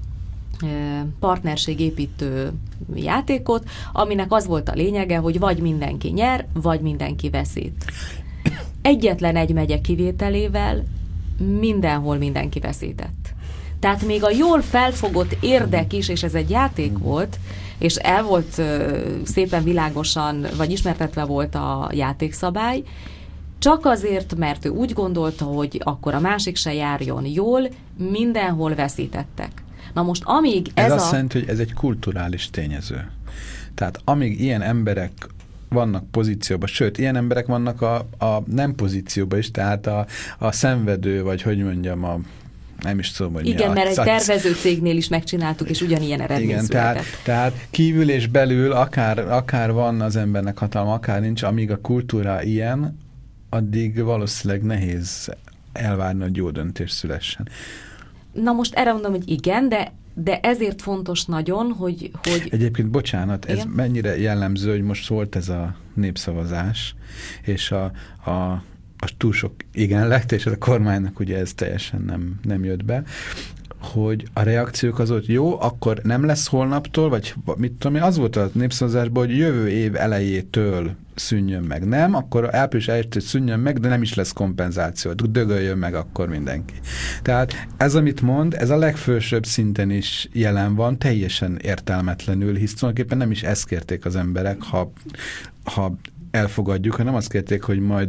partnerségépítő játékot, aminek az volt a lényege, hogy vagy mindenki nyer, vagy mindenki veszít. Egyetlen egy megye kivételével mindenhol mindenki veszített. Tehát még a jól felfogott érdek is, és ez egy játék volt, és el volt szépen világosan, vagy ismertetve volt a játékszabály, csak azért, mert ő úgy gondolta, hogy akkor a másik se járjon jól, mindenhol veszítettek. Na most amíg ez, ez a... azt jelenti, hogy ez egy kulturális tényező. Tehát amíg ilyen emberek vannak pozícióban, sőt, ilyen emberek vannak a, a nem pozícióban is, tehát a, a szenvedő, vagy hogy mondjam, a nem is tudom, hogy igen, mi mert a, egy tervező cégnél is megcsináltuk, és ugyanilyen eredmény igen, született. tehát, tehát kívül és belül akár, akár van az embernek hatalma, akár nincs, amíg a kultúra ilyen, addig valószínűleg nehéz elvárni, hogy jó döntés szülessen. Na most erre mondom, hogy igen, de, de ezért fontos nagyon, hogy... hogy... Egyébként, bocsánat, ez igen? mennyire jellemző, hogy most volt ez a népszavazás, és a, a, a túl sok igen lett, és a kormánynak ugye ez teljesen nem, nem jött be, hogy a reakciók az ott jó, akkor nem lesz holnaptól, vagy mit tudom én, az volt a népszavazásban, hogy jövő év elejétől szűnjön meg. Nem, akkor április elsejétől szűnjön meg, de nem is lesz kompenzáció. Dögöljön meg akkor mindenki. Tehát ez, amit mond, ez a legfősebb szinten is jelen van, teljesen értelmetlenül, hisz tulajdonképpen nem is ezt kérték az emberek, ha, ha elfogadjuk, hanem azt kérték, hogy majd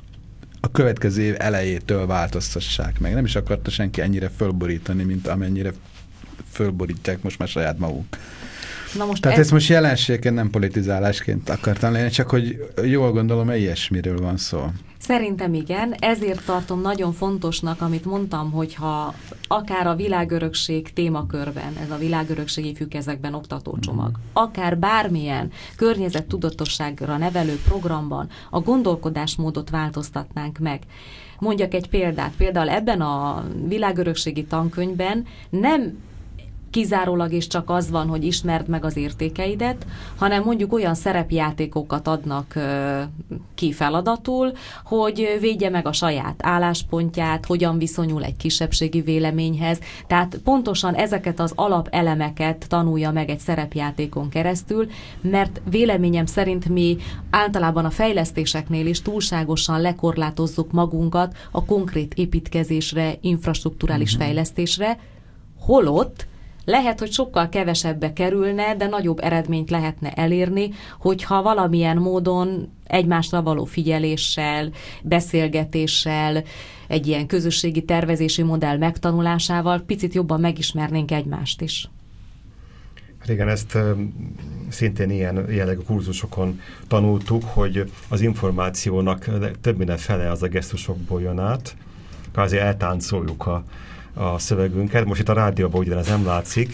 a következő év elejétől változtassák meg. Nem is akarta senki ennyire fölborítani, mint amennyire fölborítják most már saját maguk. Na most Tehát ez... ezt most jelenségként, nem politizálásként akartam lenni, csak hogy jól gondolom, hogy ilyesmiről van szó. Szerintem igen, ezért tartom nagyon fontosnak, amit mondtam, hogyha akár a világörökség témakörben, ez a világörökségi fűkezekben oktatócsomag, akár bármilyen környezettudatosságra nevelő programban a gondolkodásmódot változtatnánk meg. Mondjak egy példát, például ebben a világörökségi tankönyvben nem kizárólag és csak az van, hogy ismerd meg az értékeidet, hanem mondjuk olyan szerepjátékokat adnak ö, ki feladatul, hogy védje meg a saját álláspontját, hogyan viszonyul egy kisebbségi véleményhez. Tehát pontosan ezeket az alapelemeket tanulja meg egy szerepjátékon keresztül, mert véleményem szerint mi általában a fejlesztéseknél is túlságosan lekorlátozzuk magunkat a konkrét építkezésre, infrastrukturális mm-hmm. fejlesztésre, holott lehet, hogy sokkal kevesebbe kerülne, de nagyobb eredményt lehetne elérni, hogyha valamilyen módon egymásra való figyeléssel, beszélgetéssel, egy ilyen közösségi tervezési modell megtanulásával picit jobban megismernénk egymást is. Igen, ezt szintén ilyen jellegű kurzusokon tanultuk, hogy az információnak több minden fele az a gesztusokból jön át, kvázi eltáncoljuk a a szövegünket. Most itt a rádióban ugyanez nem látszik.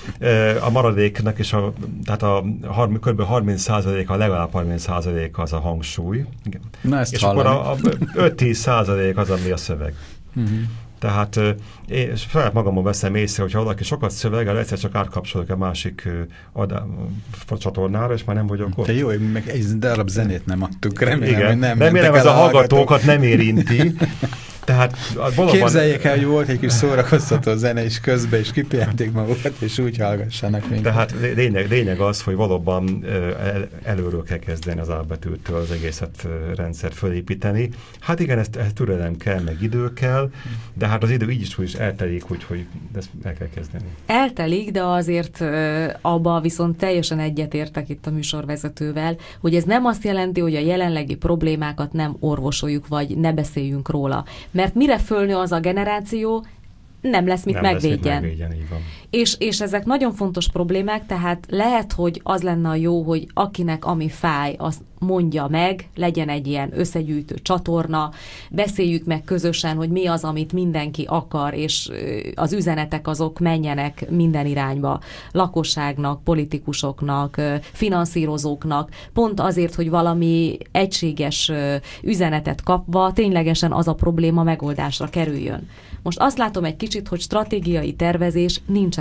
A maradéknak is a, tehát a kb. harminc százalék, a legalább harminc százalék az a hangsúly. Igen. Na, ezt és hallom. akkor a, a öt-tíz százalék az, ami a szöveg. Uh-huh. Tehát én saját magamon veszem észre, hogyha valaki sokat szövegel, egyszer csak átkapcsolok a másik adá, a csatornára, és már nem vagyok ott. De jó, meg egy darab zenét nem adtuk, remélem, igen, hogy nem remélem ez a hallgatókat nem érinti. Tehát valóban... Képzeljék el, hogy volt egy kis szórakoztató zene is közben, és kipihenték magukat, és úgy hallgassanak minket. Tehát lényeg, lényeg az, hogy valóban el, előről kell kezdeni az albetűtől az egészet rendszert fölépíteni. Hát igen, ezt, ezt türelem kell, meg idő kell, de hát az idő így is, úgy is eltelik, úgyhogy ezt el kell kezdeni. Eltelik, de azért abba viszont teljesen egyetértek itt a műsorvezetővel, hogy ez nem azt jelenti, hogy a jelenlegi problémákat nem orvosoljuk, vagy ne beszéljünk róla. Mert mire fölnő az a generáció, nem lesz mit nem megvédjen. Lesz mit megvédjen, így van. És, és ezek nagyon fontos problémák, tehát lehet, hogy az lenne a jó, hogy akinek ami fáj, azt mondja meg, legyen egy ilyen összegyűjtő csatorna, beszéljük meg közösen, hogy mi az, amit mindenki akar, és az üzenetek azok menjenek minden irányba, lakosságnak, politikusoknak, finanszírozóknak, pont azért, hogy valami egységes üzenetet kapva ténylegesen az a probléma megoldásra kerüljön. Most azt látom egy kicsit, hogy stratégiai tervezés nincsen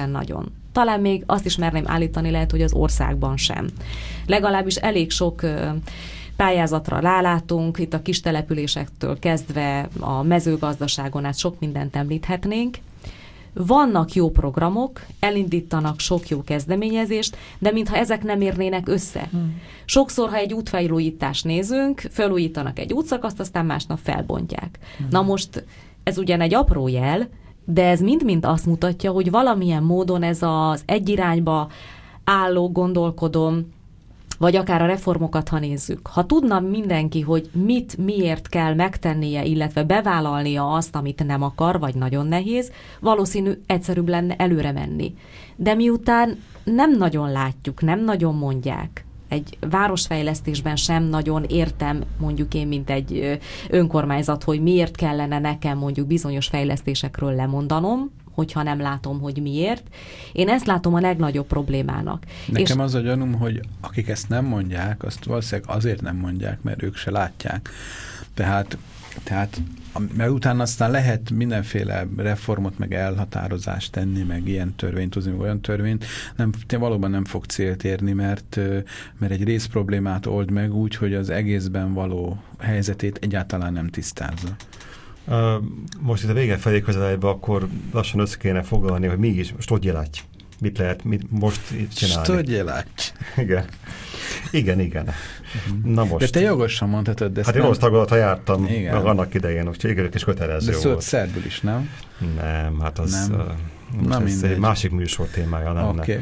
egészen nagyon. Talán még azt is merném állítani, lehet, hogy az országban sem. Legalábbis elég sok pályázatra rálátunk, itt a kis településektől kezdve a mezőgazdaságon át sok mindent említhetnénk. Vannak jó programok, elindítanak sok jó kezdeményezést, de mintha ezek nem érnének össze. Hmm. Sokszor, ha egy útfelújítást nézünk, felújítanak egy útszakaszt, aztán másnap felbontják. Hmm. Na most ez ugyan egy apró jel, de ez mind-mind azt mutatja, hogy valamilyen módon ez az egy irányba álló gondolkodom, vagy akár a reformokat, ha nézzük. Ha tudna mindenki, hogy mit, miért kell megtennie, illetve bevállalnia azt, amit nem akar, vagy nagyon nehéz, valószínű egyszerűbb lenne előre menni. De miután nem nagyon látjuk, nem nagyon mondják, egy városfejlesztésben sem nagyon értem, mondjuk én, mint egy önkormányzat, hogy miért kellene nekem mondjuk bizonyos fejlesztésekről lemondanom, hogyha nem látom, hogy miért. Én ezt látom a legnagyobb problémának. Nekem és az a gyanúm, hogy akik ezt nem mondják, azt valószínűleg azért nem mondják, mert ők se látják. Tehát, tehát mert utána aztán lehet mindenféle reformot, meg elhatározást tenni, meg ilyen törvényt hozni, meg olyan törvényt, nem, valóban nem fog célt érni, mert, mert egy részproblémát old meg úgy, hogy az egészben való helyzetét egyáltalán nem tisztázza. Uh, most itt a vége felé közeledve, akkor lassan össze kéne foglalni, hogy mégis most hogy jelátj? Mit lehet mit most csinálni? Most hogy jelátj? Igen. Igen, igen. Na most. De te jogosan mondhatod, de hát én osztagolata jártam meg annak idején, úgyhogy igen, és kötelező de volt. De szerbül is, nem? Nem, hát az nem. Uh, Na ez egy másik műsor témája lenne. Okay.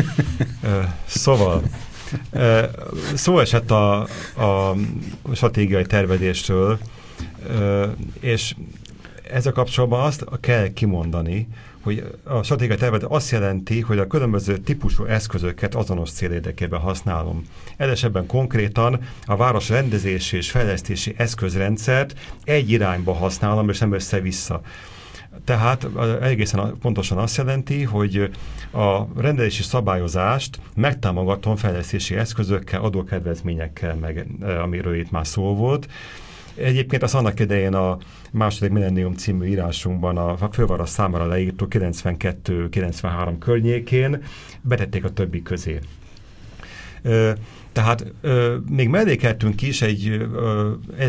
uh, szóval uh, szó esett a, a stratégiai tervezésről, Uh, és ezzel kapcsolatban azt kell kimondani, hogy a stratégiai tervezés azt jelenti, hogy a különböző típusú eszközöket azonos cél érdekében használom. Ez esetben konkrétan a város rendezési és fejlesztési eszközrendszert egy irányba használom, és nem össze-vissza. Tehát egészen pontosan azt jelenti, hogy a rendelési szabályozást megtámogatom fejlesztési eszközökkel, adókedvezményekkel, meg, amiről itt már szó volt. Egyébként az annak idején a második millennium című írásunkban a főváros számára leírtó kilencvenkettő kilencvenhárom környékén betették a többi közé. Ö, tehát ö, még mellékeltünk is egy ö,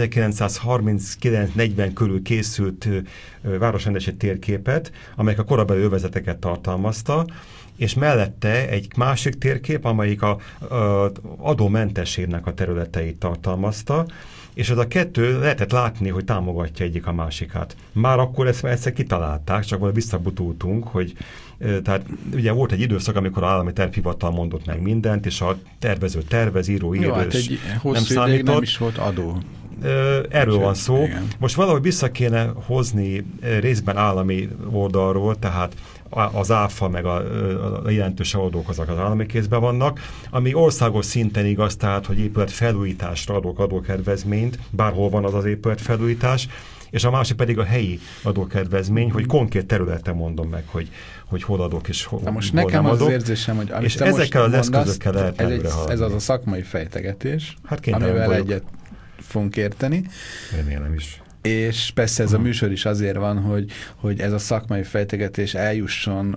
ezerkilencszázharminckilenc negyven körül készült ö, városrendezési térképet, amelyek a korabeli övezeteket tartalmazta, és mellette egy másik térkép, amelyik a, a adómentességnek a területeit tartalmazta, és az a kettő lehetett látni, hogy támogatja egyik a másikát. Már akkor ezt már egyszer kitalálták, csak valahogy visszabutultunk, hogy tehát ugye volt egy időszak, amikor az állami tervhivatal mondott meg mindent, és a tervező tervez, író író, hát egy hosszú nem ideig nem is volt adó. Erről van szó. Igen. Most valahogy vissza kéne hozni részben állami oldalról, tehát az áfa meg a, a jelentős adók azok az állami kézben vannak, ami országos szinten igaz, tehát, hogy épület felújításra adok adókedvezményt, bárhol van az az épület felújítás, és a másik pedig a helyi adókedvezmény, hogy konkrét területen mondom meg, hogy, hogy hol adok és hol, Na most hol nekem nem az adok. Az érzésem, hogy és ezekkel az mondasz, eszközökkel lehet ez, egy, ez az a szakmai fejtegetés, hát amivel vagyok. egyet fogunk érteni. Remélem is. És persze ez a műsor is azért van, hogy, hogy ez a szakmai fejtegetés eljusson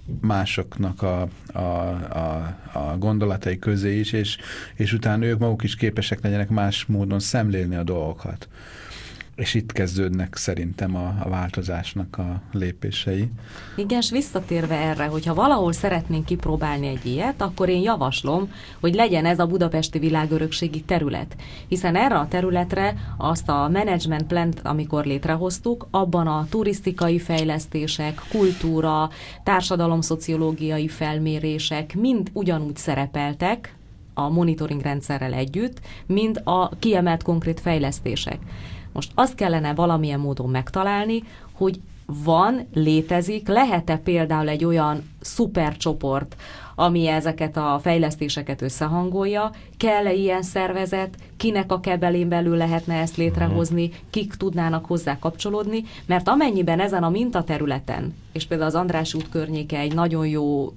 másoknak a, a, a, a gondolatai közé is, és, és utána ők maguk is képesek legyenek más módon szemlélni a dolgokat. És itt kezdődnek szerintem a, a változásnak a lépései. Igen, és visszatérve erre, hogyha valahol szeretnénk kipróbálni egy ilyet, akkor én javaslom, hogy legyen ez a budapesti világörökségi terület. Hiszen erre a területre azt a management plant, amikor létrehoztuk, abban a turisztikai fejlesztések, kultúra, társadalomszociológiai felmérések mind ugyanúgy szerepeltek a monitoring rendszerrel együtt, mint a kiemelt konkrét fejlesztések. Most azt kellene valamilyen módon megtalálni, hogy van, létezik, lehet-e például egy olyan szupercsoport, ami ezeket a fejlesztéseket összehangolja, kell-e ilyen szervezet, kinek a kebelén belül lehetne ezt létrehozni, kik tudnának hozzá kapcsolódni, mert amennyiben ezen a mintaterületen, és például az András út környéke egy nagyon jó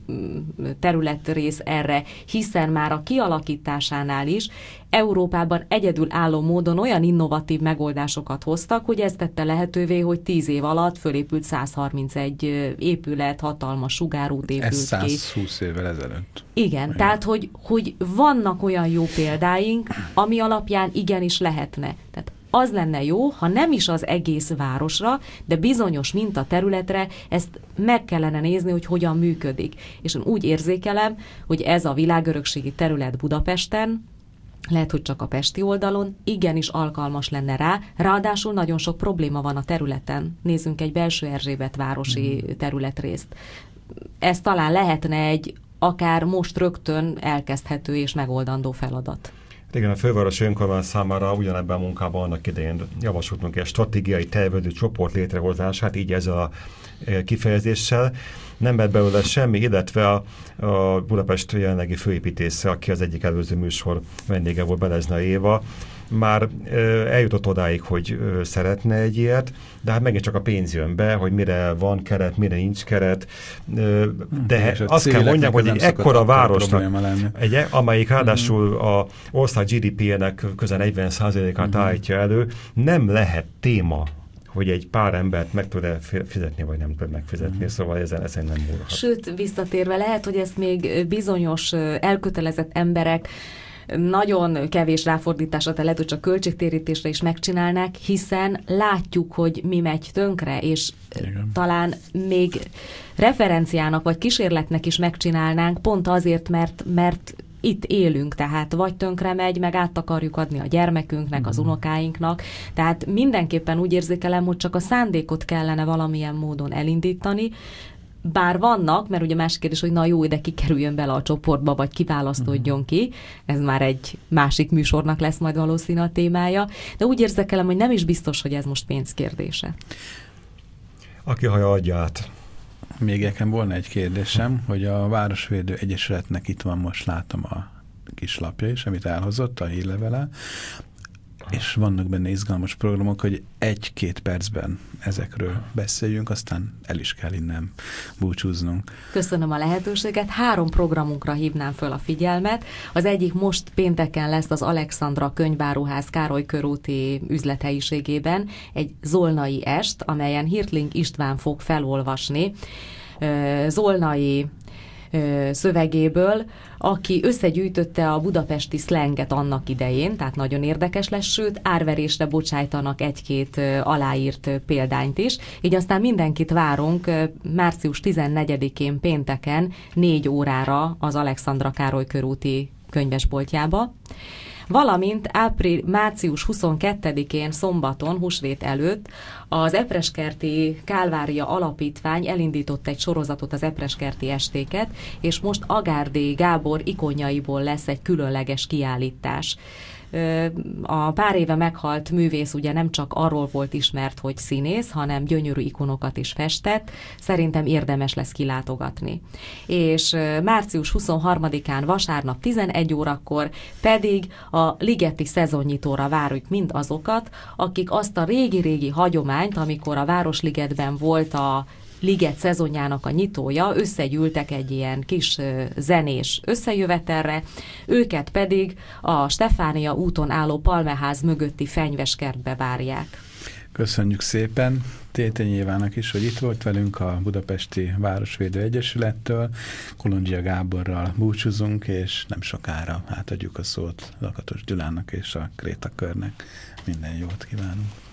területrész erre, hiszen már a kialakításánál is Európában egyedül álló módon olyan innovatív megoldásokat hoztak, hogy ez tette lehetővé, hogy tíz év alatt fölépült száz harmincegy épület, hatalmas sugárút, vasút épült Ez ki. száz húsz évvel ezelőtt. Igen, Igen. tehát hogy, hogy vannak olyan jó példáink, ami alapján igenis lehetne. Tehát az lenne jó, ha nem is az egész városra, de bizonyos mintaterületre ezt meg kellene nézni, hogy hogyan működik. És én úgy érzékelem, hogy ez a világörökségi terület Budapesten, lehet, hogy csak a pesti oldalon, igenis alkalmas lenne rá, ráadásul nagyon sok probléma van a területen. Nézzünk egy Belső Erzsébet városi területrészt. Ez talán lehetne egy akár most rögtön elkezdhető és megoldandó feladat. Igen, a fővárosi önkormányzat számára ugyanebben a munkában annak idején javasoltunk egy stratégiai tervező csoport létrehozását, így ezzel a kifejezéssel. Nem lett belőle semmi, illetve a, a Budapest jelenlegi főépítésze, aki az egyik előző műsor vendége volt, Belezna Éva, már ö, eljutott odáig, hogy ö, szeretne egy ilyet, de hát megint csak a pénz jön be, hogy mire van keret, mire nincs keret. Ö, de hmm, azt kell mondjam, hogy egy ekkora városnak, egy, amelyik ráadásul hmm. a ország gé dé pé-nek közel negyven százalékát hmm. állítja elő, nem lehet téma, hogy egy pár embert meg tud-e fizetni, vagy nem tud megfizetni, mm. szóval ezen, ezen nem múlhat. Sőt, visszatérve lehet, hogy ezt még bizonyos elkötelezett emberek nagyon kevés ráfordításra, tehát lehet, hogy csak költségtérítésre is megcsinálnák, hiszen látjuk, hogy mi megy tönkre, és igen. talán még referenciának vagy kísérletnek is megcsinálnánk, pont azért, mert, mert itt élünk, tehát vagy tönkre megy, meg át akarjuk adni a gyermekünknek, az unokáinknak, tehát mindenképpen úgy érzékelem, hogy csak a szándékot kellene valamilyen módon elindítani, bár vannak, mert ugye más kérdés, hogy na jó, de kikerüljön bele a csoportba, vagy kiválasztódjon ki, ez már egy másik műsornak lesz majd valószínű a témája, de úgy érzékelem, hogy nem is biztos, hogy ez most pénzkérdése. Aki haja adja át. Még nekem volna egy kérdésem, hogy a Városvédő Egyesületnek itt van, most látom a kis lapja is, amit elhozott, a hírlevele, és vannak benne izgalmas programok, hogy egy-két percben ezekről beszéljünk, aztán el is kell innen búcsúznunk. Köszönöm a lehetőséget. Három programunkra hívnám föl a figyelmet. Az egyik most pénteken lesz az Alexandra Könyváruház Károly körúti üzlethelyiségében egy zolnai est, amelyen Hirtling István fog felolvasni zolnai szövegéből, aki összegyűjtötte a budapesti szlenget annak idején, tehát nagyon érdekes lesz, sőt, árverésre bocsájtanak egy-két aláírt példányt is. Így aztán mindenkit várunk március tizennegyedikén pénteken négy órára az Alexandra Károly körúti könyvesboltjába. Valamint április, március huszonkettedikén szombaton, húsvét előtt az Epreskerti Kálvária Alapítvány elindított egy sorozatot, az Epreskerti estéket, és most Agárdi Gábor ikonjaiból lesz egy különleges kiállítás. A pár éve meghalt művész ugye nem csak arról volt ismert, hogy színész, hanem gyönyörű ikonokat is festett, szerintem érdemes lesz kilátogatni. És március huszonharmadikán vasárnap tizenegy órakor pedig a ligeti szezonnyitóra várjuk mind azokat, akik azt a régi-régi hagyományt, amikor a Városligetben volt a Liget szezonjának a nyitója, összegyűltek egy ilyen kis zenés összejövetelre, őket pedig a Stefánia úton álló Palmeház mögötti fenyveskertbe várják. Köszönjük szépen Tétényi Évának is, hogy itt volt velünk a Budapesti Városvédő Egyesülettől. Kolondzsia Gáborral búcsúzunk, és nem sokára átadjuk a szót Lakatos Gyulának és a Krétakörnek. Minden jót kívánunk!